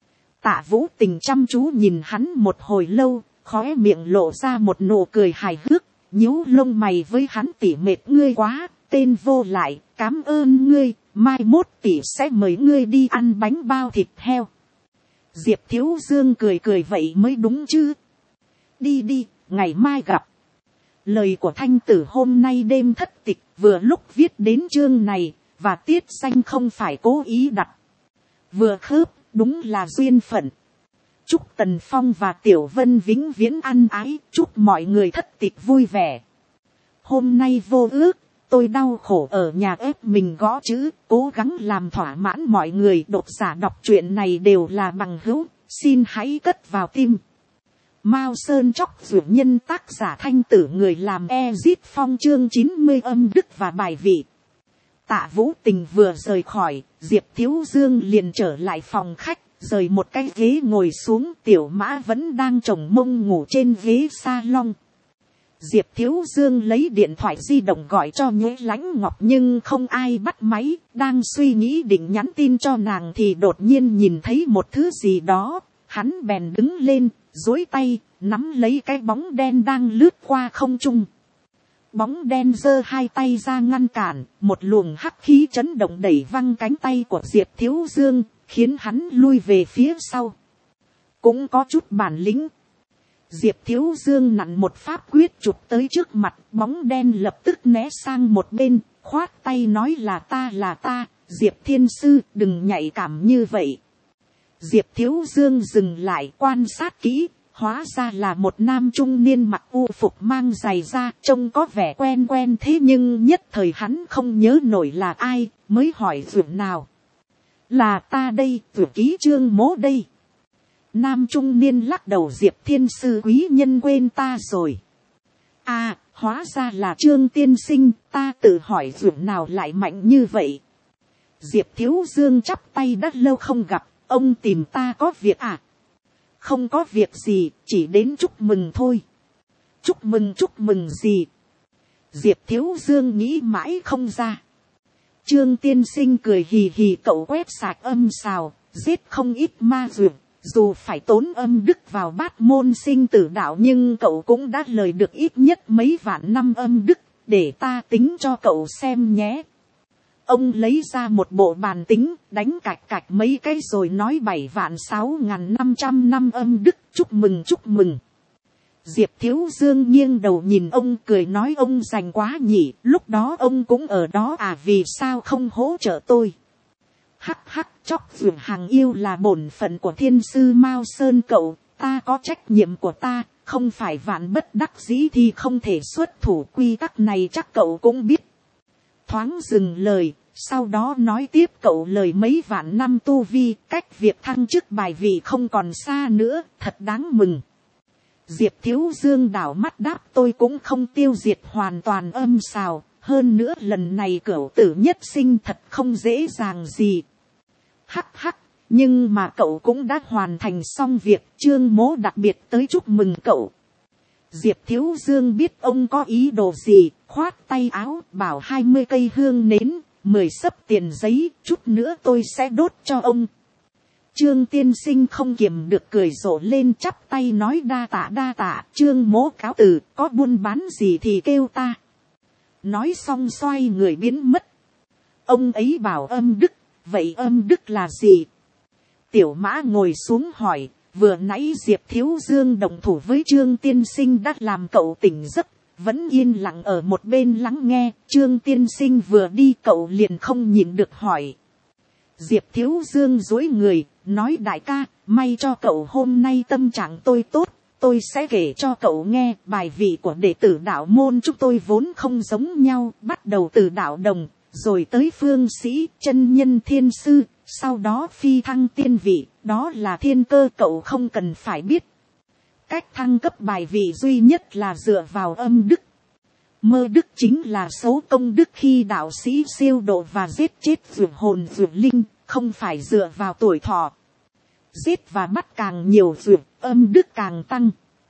Tạ Vũ Tình chăm chú nhìn hắn một hồi lâu, khóe miệng lộ ra một nụ cười hài hước, nhíu lông mày với hắn, tỉ mệt ngươi quá, tên vô lại, cảm ơn ngươi, mai mốt tỉ sẽ mời ngươi đi ăn bánh bao thịt heo. Diệp Thiếu Dương cười cười vậy mới đúng chứ. Đi đi, ngày mai gặp. Lời của Thanh Tử hôm nay đêm thất tịch, vừa lúc viết đến chương này, và tiết xanh không phải cố ý đặt. Vừa khớp, đúng là duyên phận. Chúc Tần Phong và Tiểu Vân vĩnh viễn ăn ái, chúc mọi người thất tịch vui vẻ. Hôm nay vô ước, tôi đau khổ ở nhà ép mình gõ chữ, cố gắng làm thỏa mãn mọi người. Độc giả đọc truyện này đều là bằng hữu, xin hãy cất vào tim. Mao Sơn Chóc Dược Nhân, tác giả Thanh Tử, người làm Ezit Phong, chương 90 âm đức và bài vị. Tạ Vũ Tình vừa rời khỏi, Diệp Thiếu Dương liền trở lại phòng khách, rời một cái ghế ngồi xuống, Tiểu Mã vẫn đang chồng mông ngủ trên ghế salon. Diệp Thiếu Dương lấy điện thoại di động gọi cho Nhế Lãnh Ngọc nhưng không ai bắt máy, đang suy nghĩ định nhắn tin cho nàng thì đột nhiên nhìn thấy một thứ gì đó, hắn bèn đứng lên, duỗi tay, nắm lấy cái bóng đen đang lướt qua không trung. Bóng đen giơ hai tay ra ngăn cản, một luồng hắc khí chấn động đẩy văng cánh tay của Diệp Thiếu Dương, khiến hắn lui về phía sau. Cũng có chút bản lĩnh. Diệp Thiếu Dương nặn một pháp quyết chụp tới trước mặt, bóng đen lập tức né sang một bên, khoát tay nói là ta, Diệp Thiên Sư, đừng nhạy cảm như vậy. Diệp Thiếu Dương dừng lại quan sát kỹ, hóa ra là một nam trung niên mặc u phục mang giày da, trông có vẻ quen quen, thế nhưng nhất thời hắn không nhớ nổi là ai, mới hỏi Dược nào. Là ta đây, Dược ký Trương Mỗ đây. Nam trung niên lắc đầu, Diệp Thiên Sư quý nhân quên ta rồi. À, hóa ra là Trương tiên sinh, ta tự hỏi Dược nào lại mạnh như vậy. Diệp Thiếu Dương chắp tay đã lâu không gặp, ông tìm ta có việc à? Không có việc gì, chỉ đến chúc mừng thôi. Chúc mừng gì? Diệp Thiếu Dương nghĩ mãi không ra. Trương tiên sinh cười hì hì, cậu quét sạch âm xào, giết không ít ma dược. Dù phải tốn âm đức vào bát môn sinh tử đạo, nhưng cậu cũng đã lời được ít nhất mấy vạn năm âm đức, để ta tính cho cậu xem nhé. Ông lấy ra một bộ bàn tính, đánh cạch cạch mấy cái rồi nói 7.6.500 năm âm đức, chúc mừng. Diệp Thiếu Dương nghiêng đầu nhìn ông, cười nói ông rành quá nhỉ, lúc đó ông cũng ở đó à, vì sao không hỗ trợ tôi. Hắc, chóc ruộng hàng yêu là bổn phận của Thiên Sư Mao Sơn cậu, ta có trách nhiệm của ta, không phải vạn bất đắc dĩ thì không thể xuất thủ, quy tắc này chắc cậu cũng biết. Thoáng dừng lời, sau đó nói tiếp, cậu lời mấy vạn năm tu vi, cách việc thăng chức bài vị không còn xa nữa, thật đáng mừng. Diệp Thiếu Dương đảo mắt đáp, tôi cũng không tiêu diệt hoàn toàn âm xào, hơn nữa lần này cửu tử nhất sinh thật không dễ dàng gì. Hắc, nhưng mà cậu cũng đã hoàn thành xong việc, Trương Mỗ đặc biệt tới chúc mừng cậu. Diệp Thiếu Dương biết ông có ý đồ gì, khoát tay áo, bảo 20 cây hương nến, 10 xấp tiền giấy, chút nữa tôi sẽ đốt cho ông. Trương tiên sinh không kiềm được cười rộ lên, chắp tay nói đa tạ, Trương Mỗ cáo từ, có buôn bán gì thì kêu ta. Nói xong xoay người biến mất. Ông ấy bảo âm đức, vậy âm đức là gì? Tiểu Mã ngồi xuống hỏi, vừa nãy Diệp Thiếu Dương đồng thủ với Trương tiên sinh đã làm cậu tỉnh giấc, vẫn yên lặng ở một bên lắng nghe. Trương tiên sinh vừa đi cậu liền không nhịn được hỏi. Diệp Thiếu Dương duỗi người, nói đại ca, may cho cậu hôm nay tâm trạng tôi tốt, tôi sẽ kể cho cậu nghe. Bài vị của đệ tử đạo môn chúng tôi vốn không giống nhau, bắt đầu từ đạo đồng, rồi tới phương sĩ, chân nhân thiên sư, sau đó phi thăng tiên vị, đó là thiên cơ, cậu không cần phải biết. Cách thăng cấp bài vị duy nhất là dựa vào âm đức. Mơ đức chính là số công đức khi đạo sĩ siêu độ và giết chết vượt hồn vượt linh, không phải dựa vào tuổi thọ. Giết và bắt càng nhiều vượt, âm đức càng tăng.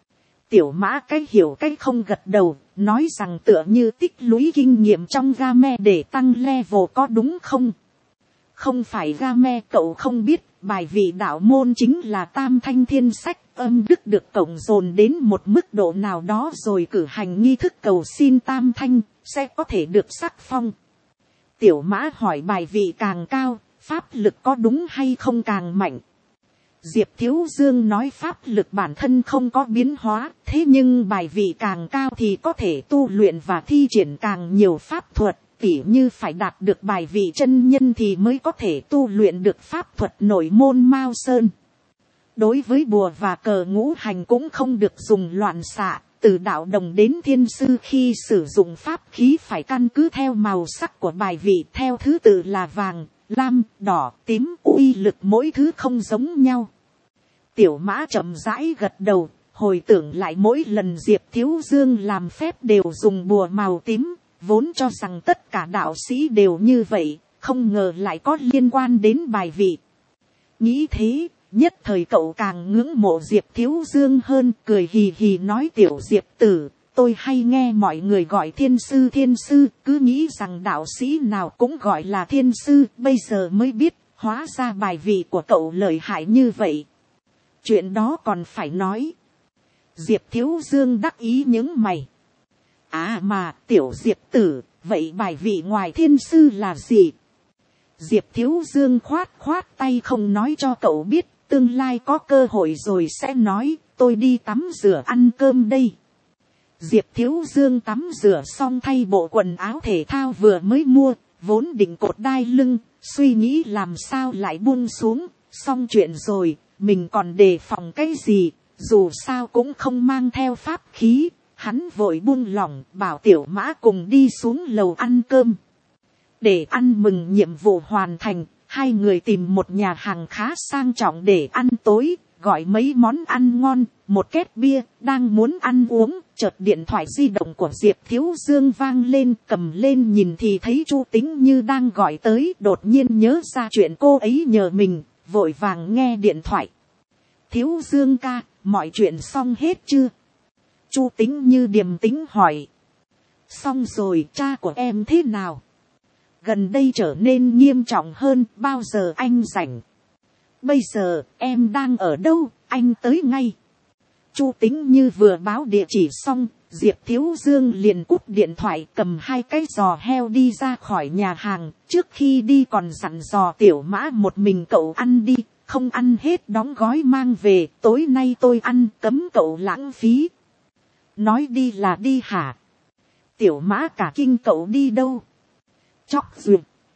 Tiểu Mã cái hiểu cái không gật đầu, nói rằng tựa như tích lũy kinh nghiệm trong game để tăng level có đúng không? Không phải game, cậu không biết, bài vị đạo môn chính là tam thanh thiên sách, âm đức được cộng dồn đến một mức độ nào đó rồi cử hành nghi thức cầu xin tam thanh, sẽ có thể được sắc phong. Tiểu Mã hỏi bài vị càng cao, pháp lực có đúng hay không càng mạnh? Diệp Thiếu Dương nói pháp lực bản thân không có biến hóa, thế nhưng bài vị càng cao thì có thể tu luyện và thi triển càng nhiều pháp thuật, tỉ như phải đạt được bài vị chân nhân thì mới có thể tu luyện được pháp thuật nội môn Mao Sơn. Đối với bùa và cờ ngũ hành cũng không được dùng loạn xạ, từ đạo đồng đến thiên sư khi sử dụng pháp khí phải căn cứ theo màu sắc của bài vị, theo thứ tự là vàng, lam, đỏ, tím, uy lực mỗi thứ không giống nhau. Tiểu Mã chậm rãi gật đầu, hồi tưởng lại mỗi lần Diệp Thiếu Dương làm phép đều dùng bùa màu tím, vốn cho rằng tất cả đạo sĩ đều như vậy, không ngờ lại có liên quan đến bài vị. Nghĩ thế, nhất thời cậu càng ngưỡng mộ Diệp Thiếu Dương hơn, cười hì hì nói tiểu Diệp tử, tôi hay nghe mọi người gọi thiên sư, cứ nghĩ rằng đạo sĩ nào cũng gọi là thiên sư, bây giờ mới biết, hóa ra bài vị của cậu lợi hại như vậy. Chuyện đó còn phải nói. Diệp Thiếu Dương đắc ý những mày. À mà tiểu Diệp tử, vậy bài vị ngoài thiên sư là gì? Diệp Thiếu Dương khoát khoát tay không nói cho cậu biết, tương lai có cơ hội rồi sẽ nói, tôi đi tắm rửa ăn cơm đây. Diệp Thiếu Dương tắm rửa xong thay bộ quần áo thể thao vừa mới mua, vốn định cột đai lưng, suy nghĩ làm sao lại buông xuống, xong chuyện rồi, mình còn đề phòng cái gì, dù sao cũng không mang theo pháp khí, hắn vội buông lỏng bảo Tiểu Mã cùng đi xuống lầu ăn cơm. Để ăn mừng nhiệm vụ hoàn thành, hai người tìm một nhà hàng khá sang trọng để ăn tối, gọi mấy món ăn ngon, một két bia, đang muốn ăn uống, chợt điện thoại di động của Diệp Thiếu Dương vang lên, cầm lên nhìn thì thấy Chu Tĩnh Như đang gọi tới, đột nhiên nhớ ra chuyện cô ấy nhờ mình, vội vàng nghe điện thoại. Thiếu Dương ca, mọi chuyện xong hết chưa? Chu Tĩnh Như điềm tĩnh hỏi. Xong rồi, cha của em thế nào? Gần đây trở nên nghiêm trọng hơn, bao giờ anh rảnh? Bây giờ, em đang ở đâu, anh tới ngay. Chu Tĩnh Như vừa báo địa chỉ xong, Diệp Thiếu Dương liền cúp điện thoại cầm hai cái giò heo đi ra khỏi nhà hàng. Trước khi đi còn dặn dò Tiểu Mã một mình cậu ăn đi, không ăn hết đóng gói mang về, tối nay tôi ăn, cấm cậu lãng phí. Nói đi là đi hả? Tiểu Mã cả kinh, cậu đi đâu? Chóc duyệt.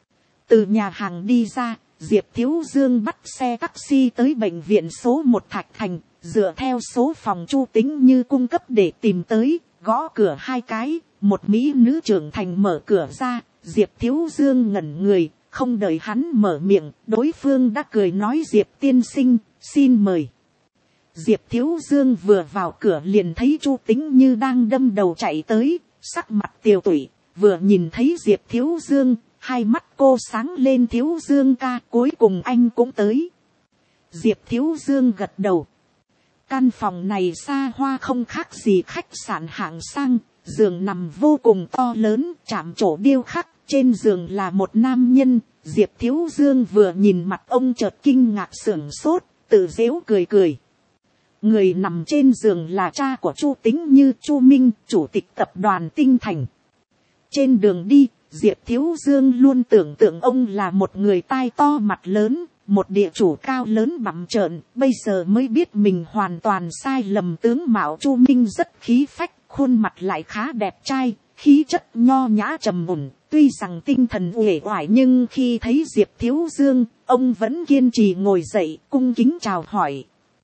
Từ nhà hàng đi ra, Diệp Thiếu Dương bắt xe taxi tới bệnh viện số 1 Thạch Thành, dựa theo số phòng Chu Tĩnh Như cung cấp để tìm tới, gõ cửa hai cái, một mỹ nữ trưởng thành mở cửa ra, Diệp Thiếu Dương ngẩn người, không đợi hắn mở miệng, đối phương đã cười nói Diệp tiên sinh, xin mời. Diệp Thiếu Dương vừa vào cửa liền thấy Chu Tĩnh Như đang đâm đầu chạy tới, sắc mặt tiều tụy, vừa nhìn thấy Diệp Thiếu Dương, hai mắt cô sáng lên. Thiếu Dương ca, cuối cùng anh cũng tới. Diệp Thiếu Dương gật đầu. Căn phòng này xa hoa không khác gì khách sạn hạng sang, giường nằm vô cùng to lớn, chạm trổ điêu khắc, trên giường là một nam nhân. Diệp Thiếu Dương vừa nhìn mặt ông chợt kinh ngạc sửng sốt, tự giễu cười cười. Người nằm trên giường là cha của Chu Tĩnh Như, Chu Minh, chủ tịch tập đoàn Tinh Thành. Trên đường đi, Diệp Thiếu Dương luôn tưởng tượng ông là một người tai to mặt lớn, một địa chủ cao lớn bặm trợn, bây giờ mới biết mình hoàn toàn sai lầm. Tướng mạo Chu Minh rất khí phách, khuôn mặt lại khá đẹp trai, khí chất nho nhã trầm ổn, tuy rằng tinh thần uể oải nhưng khi thấy Diệp Thiếu Dương, ông vẫn kiên trì ngồi dậy, cung kính chào hỏi.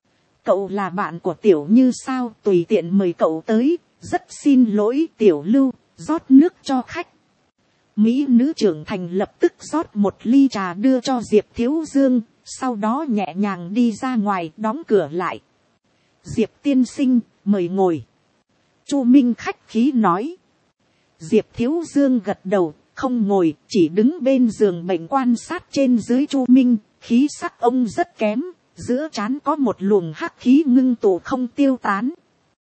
Cậu là bạn của Tiểu Như sao? Tùy tiện mời cậu tới, rất xin lỗi Tiểu Lưu, rót nước cho khách. Mỹ nữ trưởng thành lập tức rót một ly trà đưa cho Diệp Thiếu Dương, sau đó nhẹ nhàng đi ra ngoài đóng cửa lại. Diệp tiên sinh, mời ngồi. Chu Minh khách khí nói. Diệp Thiếu Dương gật đầu, không ngồi, chỉ đứng bên giường bệnh quan sát trên dưới Chu Minh, khí sắc ông rất kém, giữa trán có một luồng hắc khí ngưng tụ không tiêu tán.